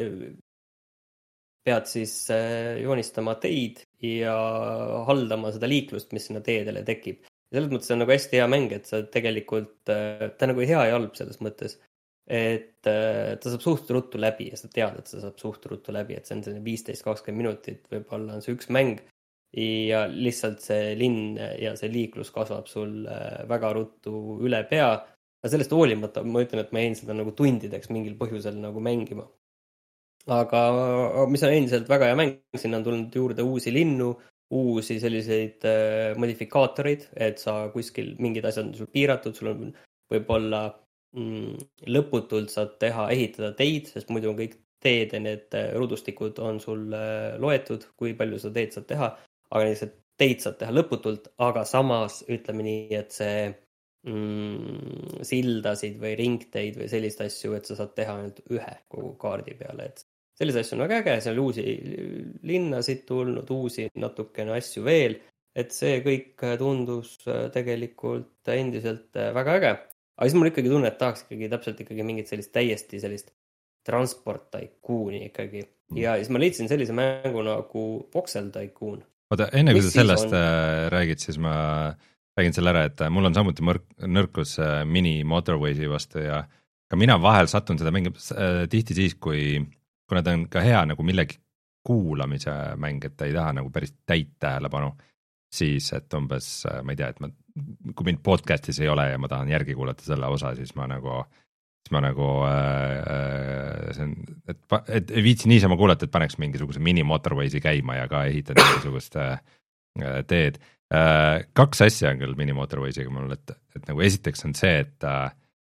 pead siis äh, joonistama teid ja haldama seda liiklust, mis sinna teedele tekib. Ja selles mõttes on nagu hästi hea mäng, et sa tegelikult, äh, ta on nagu hea ja halb selles mõttes, et äh, ta saab suht ruttu läbi ja sa tead, et sa saab suht ruttu läbi, et see on selline viisteist kakskümmend minutit, võib-olla on see üks mäng. Ja lihtsalt see linn ja see liiklus kasvab sul väga ruttu üle pea. Ja sellest hoolimata ma ütlen, et ma jäin seda nagu tundideks mingil põhjusel nagu mängima. Aga mis on endiselt väga hea mäng, sinna on tulnud juurde uusi linnu, uusi selliseid modifikaatoreid, et sa kuskil mingid asjad on sul piiratud, sul on võib-olla mm, lõputult saad teha, ehitada teid, sest muidu on kõik teed ja need ruudustikud on sul loetud, kui palju sa teed saad teha. Aga lihtsalt teid saad teha lõputult, aga samas ütleme nii, et see mm, sildasid või ringteid või sellist asju, et sa saad teha ainult ühe kogu kaardi peale. Et sellise asju on väga äge, seal uusi linnasid tulnud, uusi natukene asju veel, et see kõik tundus tegelikult endiselt väga äge. Aga siis mul ikkagi tunne, et tahaks ikkagi täpselt ikkagi mingit sellist täiesti sellist transport Tycooni ikkagi. Ja siis ma leidsin sellise mängu nagu Voxel Tycoon. Oota, enne kui sa sellest on... räägid, siis ma räägin selle ära, et mul on samuti mõrk, nõrkus mini motorwaysi vastu ja ka mina vahel satun seda mängib tihti siis, kui, kuna ta on ka hea nagu millegi kuulamise mäng, et ta ei taha nagu päris täit tähelepanu, siis et umbes, ma ei tea, et ma, kui mind podcastis ei ole ja ma tahan järgi kuulata selle osa, siis ma nagu siis ma nagu äh, see on, et, et ei viitsi niisama kuulata, et paneks mingisuguse mini motorway'si käima ja ka ehitan mingisugust äh, teed äh,. kaks asja on küll mini motorway'siga mul, et, et nagu esiteks on see, et äh,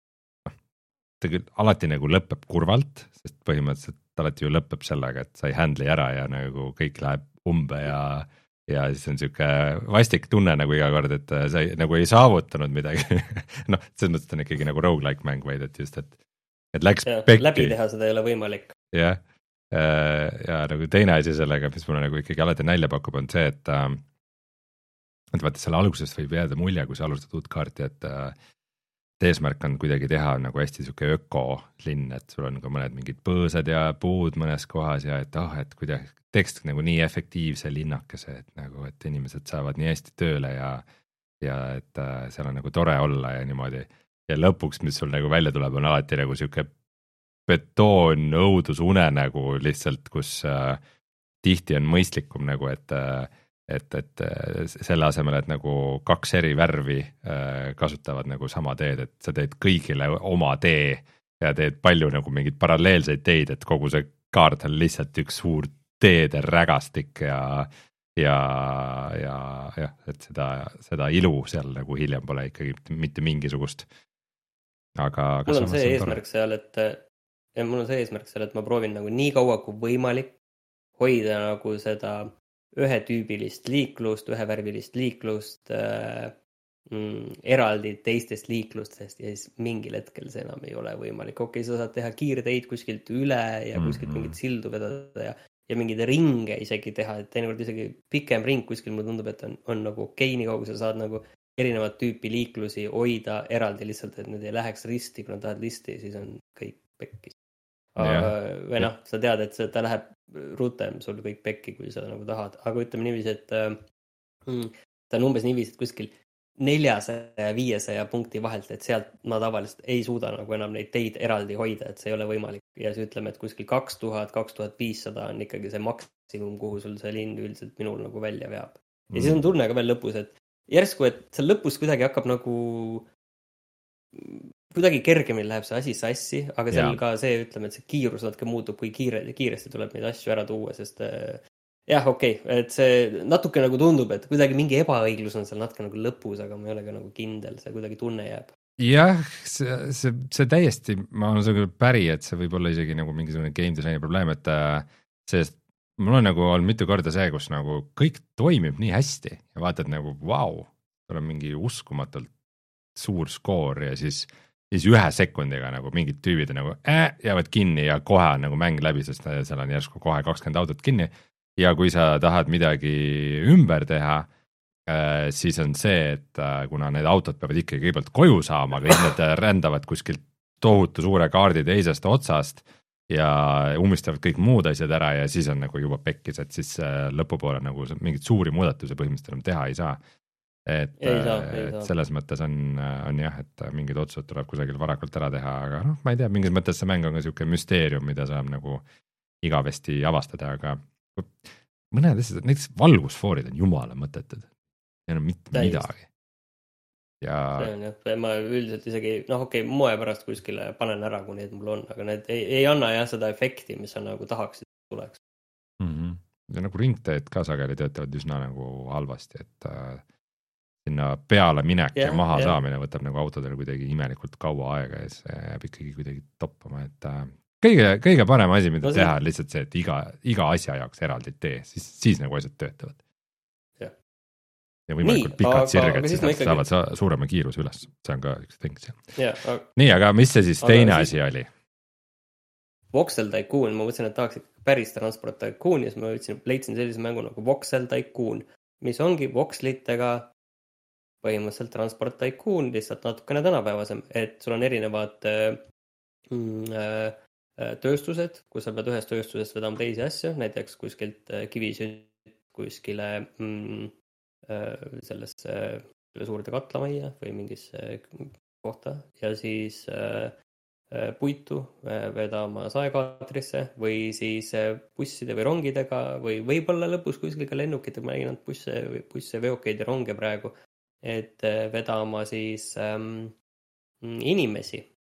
ta küll alati nagu lõpeb kurvalt, sest põhimõtteliselt alati ju lõpeb sellega, et sa ei handle'i ära ja nagu kõik läheb umbe ja ja siis on siuke vastik tunne nagu iga kord, et sa ei, nagu ei saavutanud midagi noh, selles mõttes on ikkagi nagu roguelike mäng, vaid et just, et, et läks ja, pekki. Läbi teha seda ei ole võimalik. jah, ja, ja nagu teine asi sellega, mis mulle nagu ikkagi alati nalja pakub, on see, et et vaata selle algusest võib jääda mulje, kui sa alustad uut kaarti, et eesmärk on kuidagi teha nagu hästi siuke ökolinn, et sul on ka mõned mingid põõsad ja puud mõnes kohas ja et ah, oh, et kuidagi teeks nagu nii efektiivse linnakese, et nagu, et inimesed saavad nii hästi tööle ja ja et äh, seal on nagu tore olla ja niimoodi. Ja lõpuks, mis sul nagu välja tuleb, on alati nagu siuke betoon, õudusune nagu lihtsalt, kus äh, tihti on mõistlikum nagu, et äh, et, et selle asemel, et nagu kaks eri värvi äh, kasutavad nagu sama teed, et sa teed kõigile oma tee ja teed palju nagu mingeid paralleelseid teid, et kogu see kaart on lihtsalt üks suur teede rägastik ja ja, ja jah, et seda, seda ilu seal nagu hiljem pole ikkagi mitte mingisugust. Aga, aga mul on see eesmärk seal, et ja mul on see eesmärk seal, et ma proovin nagu nii kaua kui võimalik hoida nagu seda ühetüübilist liiklust, ühevärvilist liiklust äh, mm, eraldi teistest liiklustest ja siis mingil hetkel see enam ei ole võimalik. Okei, okay, sa saad teha kiirteid kuskilt üle ja kuskilt mm-hmm. mingit sildu vedada ja, ja mingeid ringe isegi teha, et teinekord isegi pikem ring kuskil mulle tundub, et on, on nagu okei, nii kaugu sa saad nagu erinevat tüüpi liiklusi hoida eraldi lihtsalt, et need ei läheks risti, kui nad tahad listi, siis on kõik pekkis. või noh, sa tead, et see, ta läheb rutem sul kõik pekki, kui sa nagu tahad, aga ütleme niiviisi, et mm, ta on umbes niiviisi, et kuskil neljasaja ja viiesaja punkti vahelt, et sealt ma tavaliselt ei suuda nagu enam neid teid eraldi hoida, et see ei ole võimalik ja siis ütleme, et kuskil kaks tuhat, kaks tuhat viissada on ikkagi see maksimum, kuhu sul see linn üldiselt minul nagu välja veab. Ja mm. siis on tunne ka veel lõpus, et järsku, et seal lõpus kuidagi hakkab nagu kuidagi kergemini läheb see asi sassi, aga seal ja. Ka see, ütleme, et see kiirus natuke muutub, kui kiire, kiiresti tuleb neid asju ära tuua, sest jah, okei, okay, et see natuke nagu tundub, et kuidagi mingi ebaõiglus on seal natuke nagu lõpus, aga ma ei ole ka nagu kindel, see kuidagi tunne jääb. Jah, see, see, see täiesti, ma olen seda päri, et see võib olla isegi nagu mingisugune game designi probleem, et sest mul on nagu olnud mitu korda see, kus nagu kõik toimib nii hästi ja vaatad nagu, vau, seal on mingi uskumatult suur skoor ja siis siis ühe sekundiga nagu mingid tüübid nagu äh, jäävad kinni ja kohe on nagu mäng läbi, sest seal on järsku kohe kakskümmend autot kinni ja kui sa tahad midagi ümber teha, äh, siis on see, et äh, kuna need autod peavad ikkagi kõigepealt koju saama, kõik need rändavad kuskilt tohutu suure kaardi teisest otsast ja umistavad kõik muud asjad ära ja siis on nagu juba pekkis, et siis äh, lõpupoole nagu mingid suuri muudatusi põhimõtteliselt enam teha ei saa. Et, saa, et selles mõttes on, on jah, et mingid otsused tuleb kusagil varakult ära teha, aga noh, ma ei tea, mingis mõttes see mäng on ka siuke müsteerium, mida saab nagu igavesti avastada, aga mõned asjad, näiteks valgusfoorid on jumala mõttetud. Ei ole mitte Täist. midagi. Ja... See on jah, ma üldiselt isegi, noh okei, okay, moe pärast kuskile panen ära, kui need mul on, aga need ei, ei anna jah seda efekti, mis sa nagu tahaksid tuleks. Mm-hmm. Ja nagu ringteed ka sageli töötavad üsna nagu halvasti, et sinna peale minek yeah, ja maha yeah. saamine võtab nagu autodele kuidagi imelikult kaua aega ja see jääb ikkagi kuidagi toppama, et kõige, kõige parem asi, mida no, teha on lihtsalt see, et iga, iga asja jaoks eraldi tee, siis, siis nagu asjad töötavad. Yeah. Ja võimalikult Nii, pikad sirged, siis ikkagi... saavad suurema kiiruse üles, see on ka üks ting seal. Yeah, aga... Nii, aga mis see siis aga teine siis... asi oli? Voxel Tycoon, ma mõtlesin, et tahaks päris Transport Tycoon ja siis ma võtsin, leidsin sellise mängu nagu Voxel Tycoon, mis ongi voxlitega põhimõtteliselt Transport Tycoon, lihtsalt natukene tänapäevasem, et sul on erinevad äh, tööstused, kus sa pead ühest tööstusest vedama teisi asju, näiteks kuskilt kivisütt kuskile mm, äh, sellesse äh, suurde katlamajja või mingisse kohta ja siis äh, puitu äh, vedama saekaatrisse või siis äh, busside või rongidega või võib-olla lõpus kuskil ka lennukitega, ma nägin busse, busse, veokeid ja ronge praegu, et vedama siis ähm, inimesi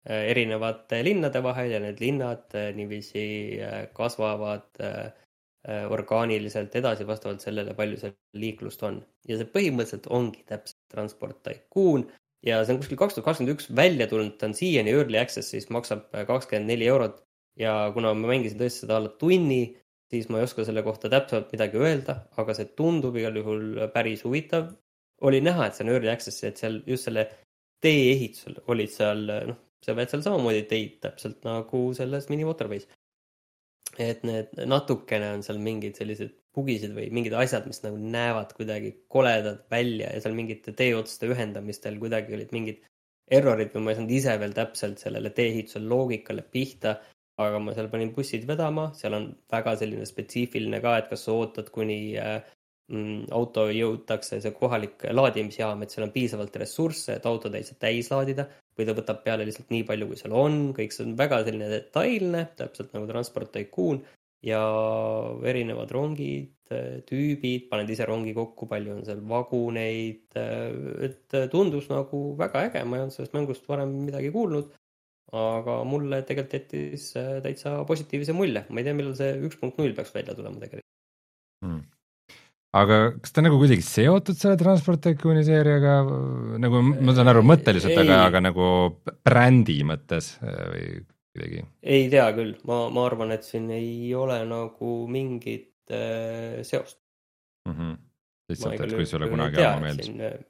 erinevate linnade vahel ja need linnad niiviisi kasvavad orgaaniliselt edasi vastavalt sellele, palju seal liiklust on. Ja see põhimõtteliselt ongi täpselt Transport Tycoon ja see on kuskil kaks tuhat kakskümmend üks välja tulnud, ta on siiani Early Access, siis maksab kakskümmend neli eurot ja kuna ma mängisin tõesti seda alla tunni, siis ma ei oska selle kohta täpselt midagi öelda, aga see tundub igal juhul päris huvitav. Oli näha, et see on Early Access, et seal just selle tee ehitusel olid seal, noh, sa veed seal samamoodi teid täpselt nagu selles Mini Motorways. Et need natukene on seal mingid sellised bugisid või mingid asjad, mis nagu näevad kuidagi koledad välja ja seal mingite teeotsuste ühendamistel kuidagi olid mingid errorid või ma ei saanud ise veel täpselt sellele tee-ehitusel loogikale pihta, aga ma seal panin bussid vedama, seal on väga selline spetsiifiline ka, et kas sa ootad kuni mm, auto jõutakse see kohalik laadimisjaam, et seal on piisavalt ressursse, et auto täitsa täis laadida või ta võtab peale lihtsalt nii palju, kui seal on, kõik see on väga selline detailne, täpselt nagu Transport Tycoon ja erinevad rongid, tüübid, paned ise rongi kokku, palju on seal vaguneid, et tundus nagu väga äge, ma ei olnud sellest mängust varem midagi kuulnud, aga mulle tegelikult jättis täitsa positiivse mulje, ma ei tea, millal see üks punkt null peaks välja tulema tegelikult. Hmm. Aga kas ta nagu kuidagi seotud selle Transport Tycooni seeriaga, nagu ma saan aru mõtteliselt, aga, aga nagu brändi mõttes või kuidagi? Ei tea küll, ma, ma arvan, et siin ei ole nagu mingit äh, seost. Mm-hmm. Lihtsalt, et kui sulle kunagi ammu meeldis.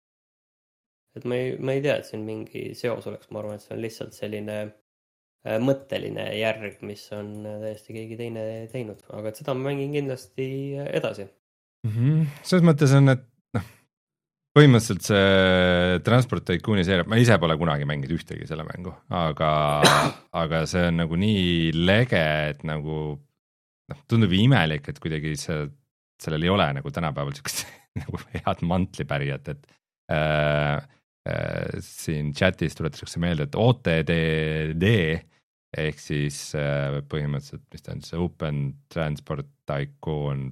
Et ma ei, ma ei tea, et siin mingi seos oleks, ma arvan, et see on lihtsalt selline äh, mõtteline järg, mis on täiesti keegi teine teinud, aga et seda ma mängin kindlasti edasi. Mm-hmm. Selles mõttes on, et noh, põhimõtteliselt see Transport Tycooni seeria, ma ise pole kunagi mänginud ühtegi selle mängu, aga, aga see on nagu nii lege, et nagu noh, tundub imelik, et kuidagi see, sellel ei ole nagu tänapäeval sellist nagu head mantlipärijat, et äh, äh, siin chatis tuletatakse meelde, et O T D D ehk siis äh, põhimõtteliselt, mis ta on, see Open Transport Tycoon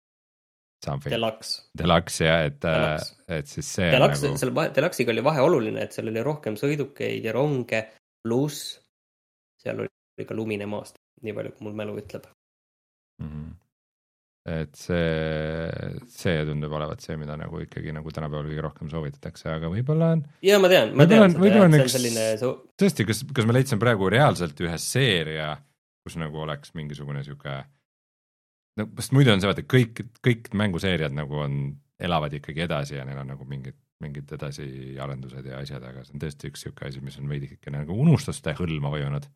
Deluxe. Deluxe, jah, et, et siis see Deluxe, nagu... selle Deluxe'iga oli vahe oluline, et seal oli rohkem sõidukeid ja ronge, pluss seal oli ka lumine maast, nii palju, kui mul mälu ütleb. Mm-hmm. Et see, see tundub olevat see, mida nagu ikkagi nagu tänapäeval kõige rohkem soovitatakse, aga võib-olla on... Ja, ma tean, ma tean seda, et see on selline... Tõesti, kas, kas ma leidsin praegu reaalselt ühe seeria, kus nagu oleks mingisugune siuke... No, sest muidu on see, vaata, kõik, kõik mänguseeriad nagu on, elavad ikkagi edasi ja neil on nagu mingid, mingid edasi arendused ja asjad, aga see on tõesti üks siuke asi, mis on veidi ikka nagu unustuste hõlma vajunud.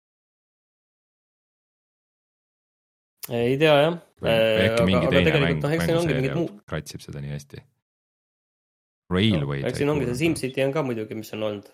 Ei tea, jah. Äkki mingi aga, teine mäng, mänguseeria muu... kratsib seda nii hästi. Railway. Eks siin ongi see SimCity on ka muidugi, mis on olnud.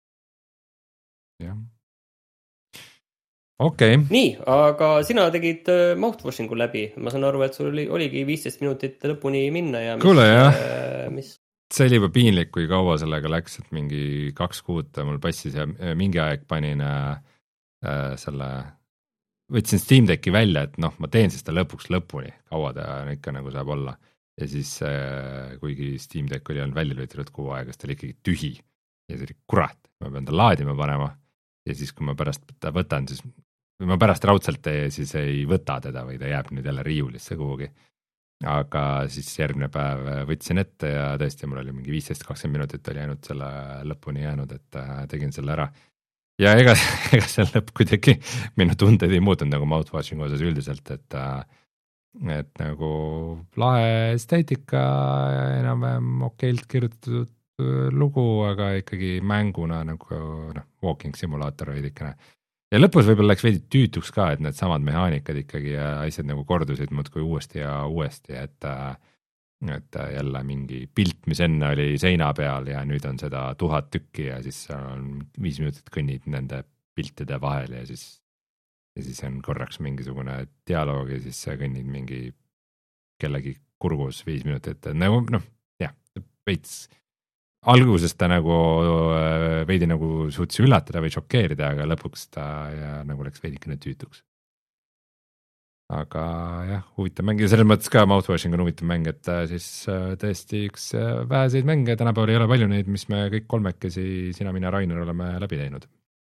Jah. Okei. Okay. Nii, aga sina tegid mouthwashingu läbi. Ma saan aru, et sul oli, oligi viisteist minutit lõpuni minna ja mis... Kuule, jah. Mis... See oli juba piinlik, kui kaua sellega läks, et mingi kaks kuud mul passis ja mingi aeg panin äh, selle... Võtsin Steam Decki välja, et noh, ma teen siis ta lõpuks lõpuni, kaua ta ikka nagu saab olla. Ja siis, äh, kuigi Steam Deck oli olnud välja lülitatud kuu aega, siis ta oli ikkagi tühi. Ja see oli kurat, ma pean ta laadima panema. Ja siis, kui ma pärast ta võtan, siis või ma pärast raudselt siis ei võta teda või ta jääb nüüd jälle riiulisse kuhugi. Aga siis järgmine päev võtsin ette ja tõesti mul oli mingi viisteist kakskümmend minutit oli jäänud selle lõpuni jäänud, et tegin selle ära. Ja ega, ega see lõpp kuidagi minu tunded ei muutunud nagu mouthwashing osas üldiselt, et, et nagu lahe esteetika, enam-vähem okeilt kirjutatud lugu, aga ikkagi mänguna nagu noh, walking simulaator veidikene. Ja lõpus võib-olla läks veidi tüütuks ka, et need samad mehaanikad ikkagi ja asjad nagu kordusid muudkui uuesti ja uuesti, et, et jälle mingi pilt, mis enne oli seina peal ja nüüd on seda tuhat tükki ja siis on viis minutit kõnnid nende piltide vahel ja siis, ja siis on korraks mingisugune dialoog ja siis kõnnid mingi kellegi kurgus viis minutit, nagu noh, jah, veits alguses ta nagu veidi nagu suutsi üllatada või šokeerida, aga lõpuks ta ja nagu läks veidikene tüütuks. Aga jah, huvitav mäng ja selles mõttes ka mouthwashing on huvitav mäng, et siis tõesti üks väheseid mänge, tänapäeval ei ole palju neid, mis me kõik kolmekesi, sina, mina, Rainer oleme läbi teinud.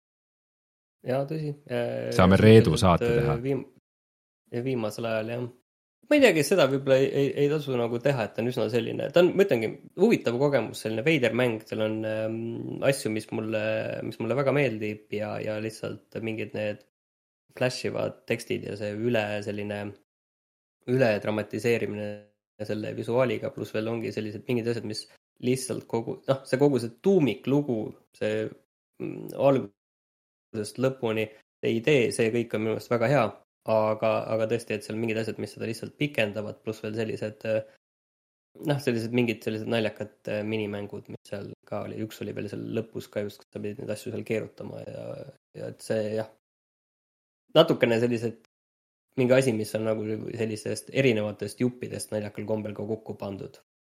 jaa, tõsi. Saame Reedu saate teha. Viim... Viimasel ajal, jah. Ma ei tea, kes seda võib-olla ei, ei, ei tasu nagu teha, et ta on üsna selline, ta on, ma ütlengi, huvitav kogemus, selline veider mäng, seal on ähm, asju, mis mulle, mis mulle väga meeldib ja, ja lihtsalt mingid need flashivad tekstid ja see üle selline, üle dramatiseerimine selle visuaaliga, pluss veel ongi sellised mingid asjad, mis lihtsalt kogu, noh, see kogu see tuumiklugu, see mm, algusest lõpuni, see idee, see kõik on minu meelest väga hea, aga, aga tõesti, et seal mingid asjad, mis seda lihtsalt pikendavad, pluss veel sellised, noh, sellised mingid sellised naljakad minimängud, mis seal ka oli, üks oli veel seal lõpus ka just, kus sa pidid neid asju seal keerutama ja, ja et see, jah, natukene sellised mingi asi, mis on nagu sellistest erinevatest juppidest naljakal kombel ka kokku pandud.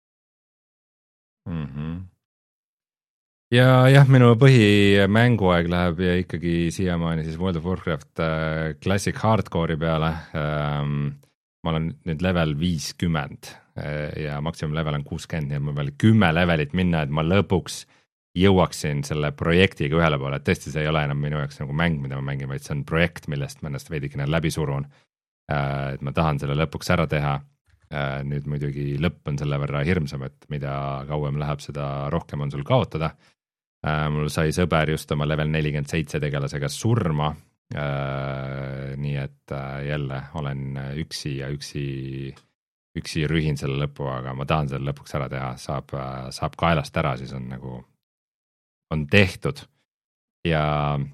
Mm-hmm. Ja jah, minu põhimänguaeg läheb ja ikkagi siiamaani siis World of Warcraft äh, Classic Hardcore'i peale. Ähm, ma olen nüüd level viiskümmend äh, ja maksimum level on kuuskümmend, nii et ma peal kümme levelit minna, et ma lõpuks jõuaksin selle projektiga ühele poole, et tõesti see ei ole enam minu jaoks nagu mäng, mida ma mängin, vaid see on projekt, millest ma ennast veidikene läbi surun. Et ma tahan selle lõpuks ära teha. Nüüd muidugi lõpp on selle võrra hirmsam, et mida kauem läheb, seda rohkem on sul kaotada. Mul sai sõber just oma level nelikümmend seitse tegelasega surma, nii et jälle olen üksi ja üksi, üksi rühin selle lõpu, aga ma tahan selle lõpuks ära teha, saab, saab kaelast ära, siis on nagu, on tehtud. Ja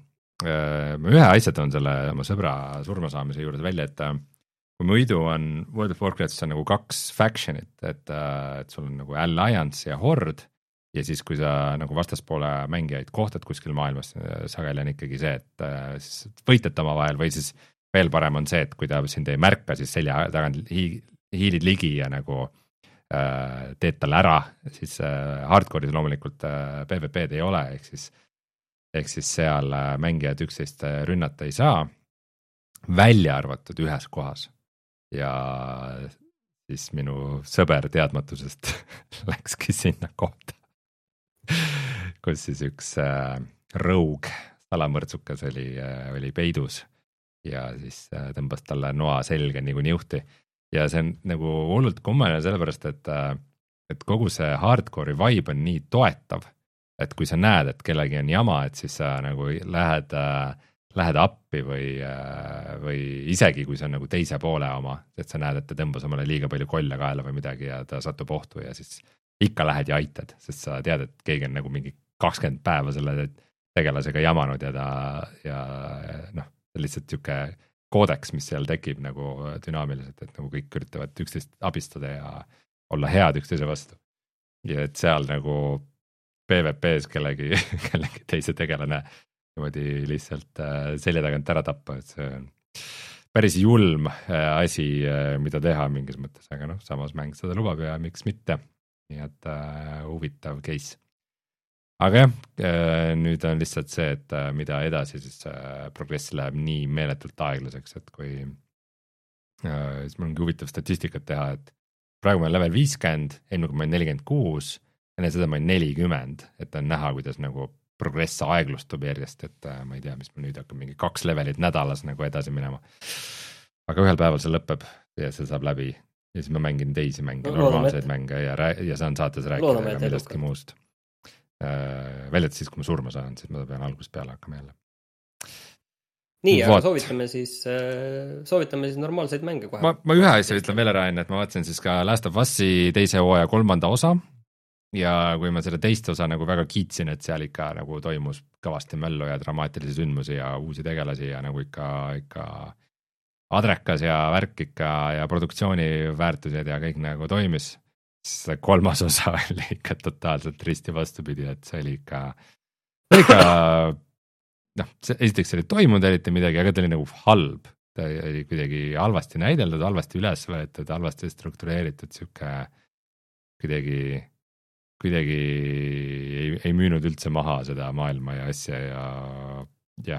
ma ühe asja toon selle oma sõbra surmasaamise juures välja, et kui muidu on World of Warcraftis on nagu kaks factionit, et, et sul on nagu Alliance ja Horde ja siis kui sa nagu vastaspoole mängijaid kohtad kuskil maailmas, sageli on ikkagi see, et siis võitlete oma vahel või siis veel parem on see, et kui ta sind ei märka, siis selja tagant hiilid ligi ja nagu äh, teed talle ära, siis äh, hardcore'is loomulikult äh, PvP'd ei ole, ehk siis ehk siis seal mängijad üksteist rünnata ei saa, välja arvatud ühes kohas. Ja siis minu sõber teadmatusest läkski sinna kohta, kus siis üks äh, roog, salamõrtsukas oli, äh, oli peidus ja siis äh, tõmbas talle noa selga nagu niuhti. Ja see on nagu hullult kummaline sellepärast, et, äh, et kogu see hardcore'i vibe on nii toetav, et kui sa näed, et kellegi on jama, et siis sa nagu lähed, lähed appi või, või isegi kui see on nagu teise poole oma, et sa näed, et ta tõmbas omale liiga palju kolle kaela või midagi ja ta satub ohtu ja siis ikka lähed ja aitad, sest sa tead, et keegi on nagu mingi kakskümmend päeva selle tegelasega jamanud ja ta ja noh, lihtsalt siuke koodeks, mis seal tekib nagu dünaamiliselt, et nagu kõik üritavad üksteist abistada ja olla head üksteise vastu. Ja et seal nagu PvP's kellegi, kellegi teise tegelane niimoodi lihtsalt selja tagant ära tappa, et see on päris julm asi, mida teha mingis mõttes, aga noh, samas mäng seda lubab ja miks mitte, nii et uh, huvitav case. Aga jah, nüüd on lihtsalt see, et mida edasi, siis progress läheb nii meeletult aeglaseks, et kui uh, siis mul ongi huvitav statistikat teha, et praegu ma olen level viiskümmend, eelmine kui ma olen nelikümmend kuus, enne seda ma olen nelikümmend, et on näha, kuidas nagu progress aeglustub järjest, et ma ei tea, mis ma nüüd hakkab mingi kaks levelit nädalas nagu edasi minema. Aga ühel päeval see lõpeb ja see saab läbi ja siis ma mängin teisi mänge, no, normaalseid mänge ja, ja saan saates rääkida millestki muust. Väljad siis, kui ma surma saan, siis ma pean algusest peale hakkama jälle. Nii, aga soovitame siis, soovitame siis normaalseid mänge kohe. Ma, ma ühe asja ütlen veel ära enne, et ma vaatasin siis ka Last of Us'i teise hooaja kolmanda osa ja kui ma selle teist osa nagu väga kiitsin, et seal ikka nagu toimus kõvasti möllu ja dramaatilisi sündmusi ja uusi tegelasi ja nagu ikka, ikka adrekas ja värk ikka ja produktsiooni väärtused ja kõik nagu toimis, siis kolmas osa oli ikka totaalselt risti vastupidi, et see oli ikka, ikka noh, esiteks oli toimunud eriti midagi, aga ta oli nagu halb, ta oli kuidagi halvasti näideldud, halvasti üles võetud, halvasti struktureeritud, siuke kuidagi kuidagi ei, ei müünud üldse maha seda maailma ja asja ja jah,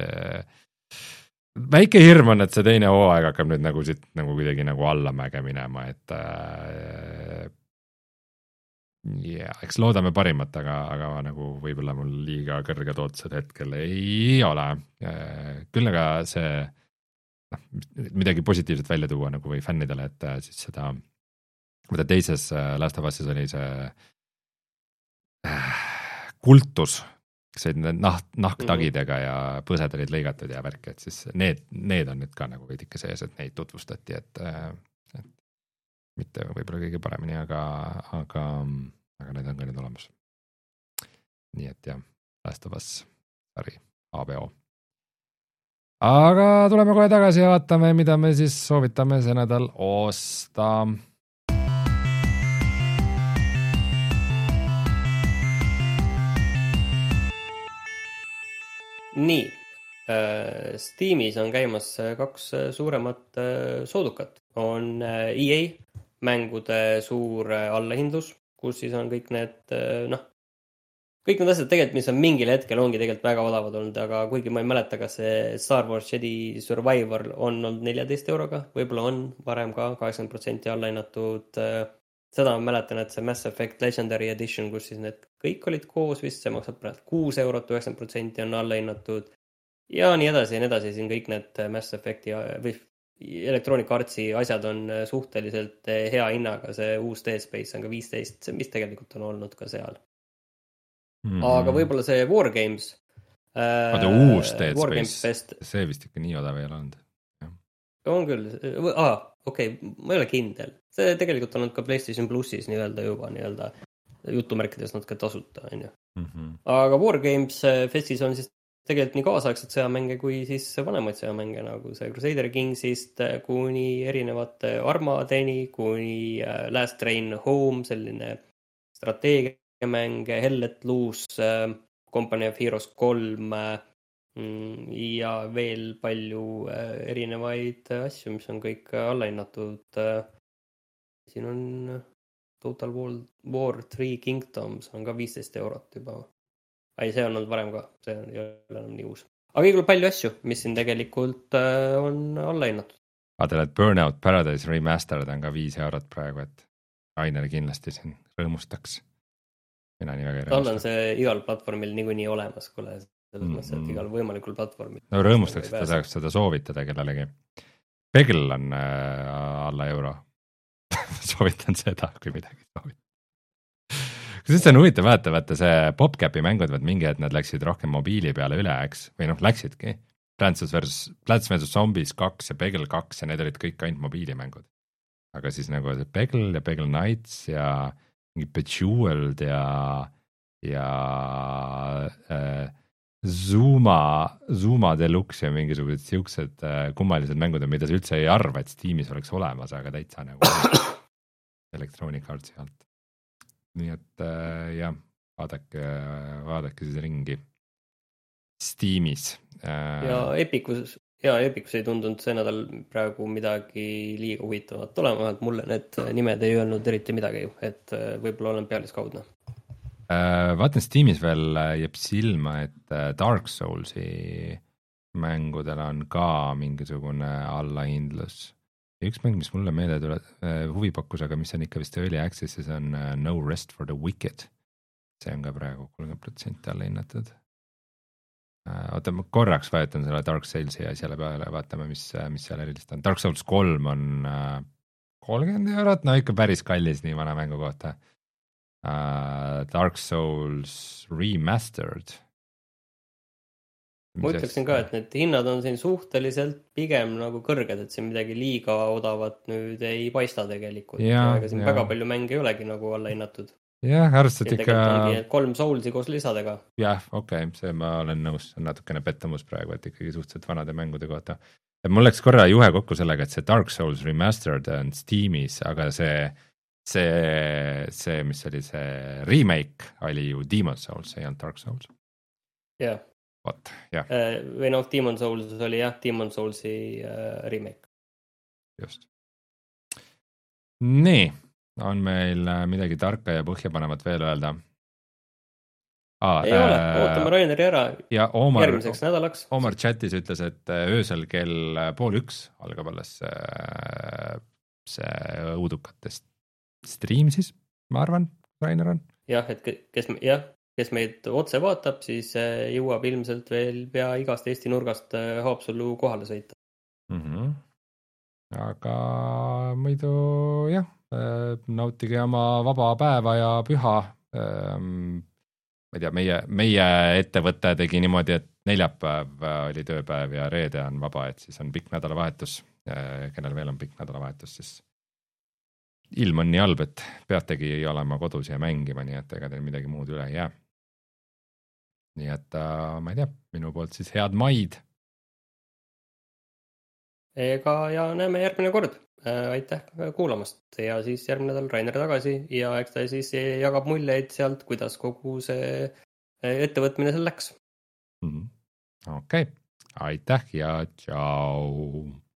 väike hirm on, et see teine hooaeg hakkab nüüd nagu siit nagu kuidagi nagu allamäge minema, et äh, yeah, eks loodame parimat, aga, aga nagu võib-olla mul liiga kõrged ootused hetkel ei ole. Küll aga see noh, midagi positiivset välja tuua nagu või fännidele, et siis seda, mida teises Last of Us'is oli see kultus, see nahk, nahktagidega ja põsed olid lõigatud ja värk, et siis need, need on nüüd ka nagu veidike sees, et neid tutvustati, et, et mitte võib-olla kõige paremini, aga, aga, aga need on ka nüüd olemas. Nii et jah, Last of Us sari A B O. Aga tuleme kohe tagasi ja vaatame, mida me siis soovitame see nädal osta. Nii, Steamis on käimas kaks suuremat soodukat. On E A mängude suur allahindlus, kus siis on kõik need, noh, kõik need asjad tegelikult, mis on mingil hetkel ongi tegelikult väga odavad olnud, aga kuigi ma ei mäleta, kas see Star Wars Jedi Survivor on olnud neljateist euroga, võib-olla on varem ka kaheksakümmend protsenti allahinnatud. Seda ma mäletan, et see Mass Effect Legendary Edition, kus siis need kõik olid koos vist, see maksab praegu kuus eurot, üheksakümmend protsenti on allahinnatud ja nii edasi ja nii edasi, siin kõik need Mass Effecti või Electronic Artsi asjad on suhteliselt hea hinnaga, see uus Dead Space on ka viisteist, mis tegelikult on olnud ka seal. Mm-hmm. Aga võib-olla see Wargames Vaata uus Dead Space, see vist ikka nii odav ei ole olnud. On küll, ah, okei, okay, ma ei ole kindel. See tegelikult on olnud ka PlayStation Plussis nii-öelda juba nii-öelda jutumärkides natuke tasuta, on ju. Mm-hmm. Aga Wargames Festis on siis tegelikult nii kaasaegset sõjamänge kui siis vanemaid sõjamänge, nagu see Crusader Kingsist kuni erinevate armadeni, kuni Last Train Home, selline strateegiamäng, Hell Let Loose, Company of Heroes kolm ja veel palju erinevaid asju, mis on kõik allahinnatud. Siin on Total War Three Kingdoms on ka viisteist eurot juba. Ei, see on olnud varem ka, see ei ole enam nii uus. Aga igal palju asju, mis siin tegelikult on allahinnatud. Vaadal, et Burnout Paradise Remastered on ka viis eurot praegu, et Rainer kindlasti siin rõõmustaks. Mina nii väga ei rõõmustaks. On see igal platvormil niikuinii olemas, kuule selles mõttes, et igal võimalikul platvormil. No rõõmustaks, et ta saaks seda soovitada kellelegi. Pegel on äh, alla euro. Soovitan seda, kui midagi soovitan. Kus see on huvitav vaata, vaata see PopCapi mängud, vaat mingi, et nad läksid rohkem mobiili peale üle, eks? Või noh, läksidki. Plants versus, Plants versus Zombies kaks ja Pegel kaks ja need olid kõik ainult mobiilimängud. Aga siis nagu Pegel ja Pegel Knights ja mingi Bejeweled ja ja äh, Zuma, Zuma Deluxe ja mingisugused siuksed äh, kummalised mängud, mida sa üldse ei arva, et Steamis oleks olemas, aga täitsa nagu Electronic Artsi alt. Nii et äh, jah, vaadake, vaadake siis ringi Steamis. Äh, ja Epicus, ja Epicus ei tundunud see nädal praegu midagi liiga huvitavat olema, et mulle need nimed ei öelnud eriti midagi, et võib-olla olen pealiskaudne. Vaatan Steamis veel jääb silma, et Dark Soulsi mängudel on ka mingisugune allahindlus. Ja üks mäng, mis mulle meelde tule huvi pakkus, aga mis on ikka vist early access, see on No Rest for the Wicked. See on ka praegu kolmkümmend protsenti allahinnatud. Oota, ma korraks vajutan selle Dark Soulsi asjale peale ja vaatame, mis, mis seal erilist on. Dark Souls kolm on kolmkümmend eurot, no ikka päris kallis nii vana mängu kohta. Uh, Dark Souls Remastered. Ma ütleksin ka, et need hinnad on siin suhteliselt pigem nagu kõrged, et siin midagi liiga odavat nüüd ei paista tegelikult. Ja, aga siin ja. Väga palju mänge ei olegi nagu alla hinnatud. Jah, arvestad ikka... kolm Soulsi koos lisadega. Jah, okei, okay, see ma olen nõus, on natukene pettumus praegu, et ikkagi suhteliselt vanade mängude kohta. Et mul läks korra juhe kokku sellega, et see Dark Souls Remastered on Steamis, aga see see, see, mis oli see remake, oli ju Demon Souls, ei olnud Dark Souls. Jah. Yeah. What? Yeah. Või noh, Demon Souls oli jah, Demon Soulsi uh, remake. Just. Nii, on meil midagi tarka ja põhjapanevat veel öelda? Ah, ei äh, ole, ootame Raineri ära ja Omar, järgmiseks nädalaks. Omar chatis ütles, et öösel kell pool üks algab alles see, see õudukatest stream siis, ma arvan, Rainer on. jah, et kes, jah, kes meid otse vaatab, siis jõuab ilmselt veel pea igast Eesti nurgast Haapsallu kohale sõita. Mm-hmm. Aga muidu jah, nautige oma vaba päeva ja püha. Ma ei tea, meie, meie ettevõte tegi niimoodi, et neljapäev oli tööpäev ja reede on vaba, et siis on pikk nädalavahetus. Kellel veel on pikk nädalavahetus, siis ilm on nii halb, et peategi olema kodus ja mängima, nii et ega teil midagi muud üle ei jää. Nii et ma ei tea, minu poolt siis head maid. Ega ja näeme järgmine kord. Aitäh kuulamast ja siis järgmine nädal Rainer tagasi ja eks ta siis jagab muljeid sealt, kuidas kogu see ettevõtmine seal läks. Mm-hmm. Okei, okay. Aitäh ja tšau!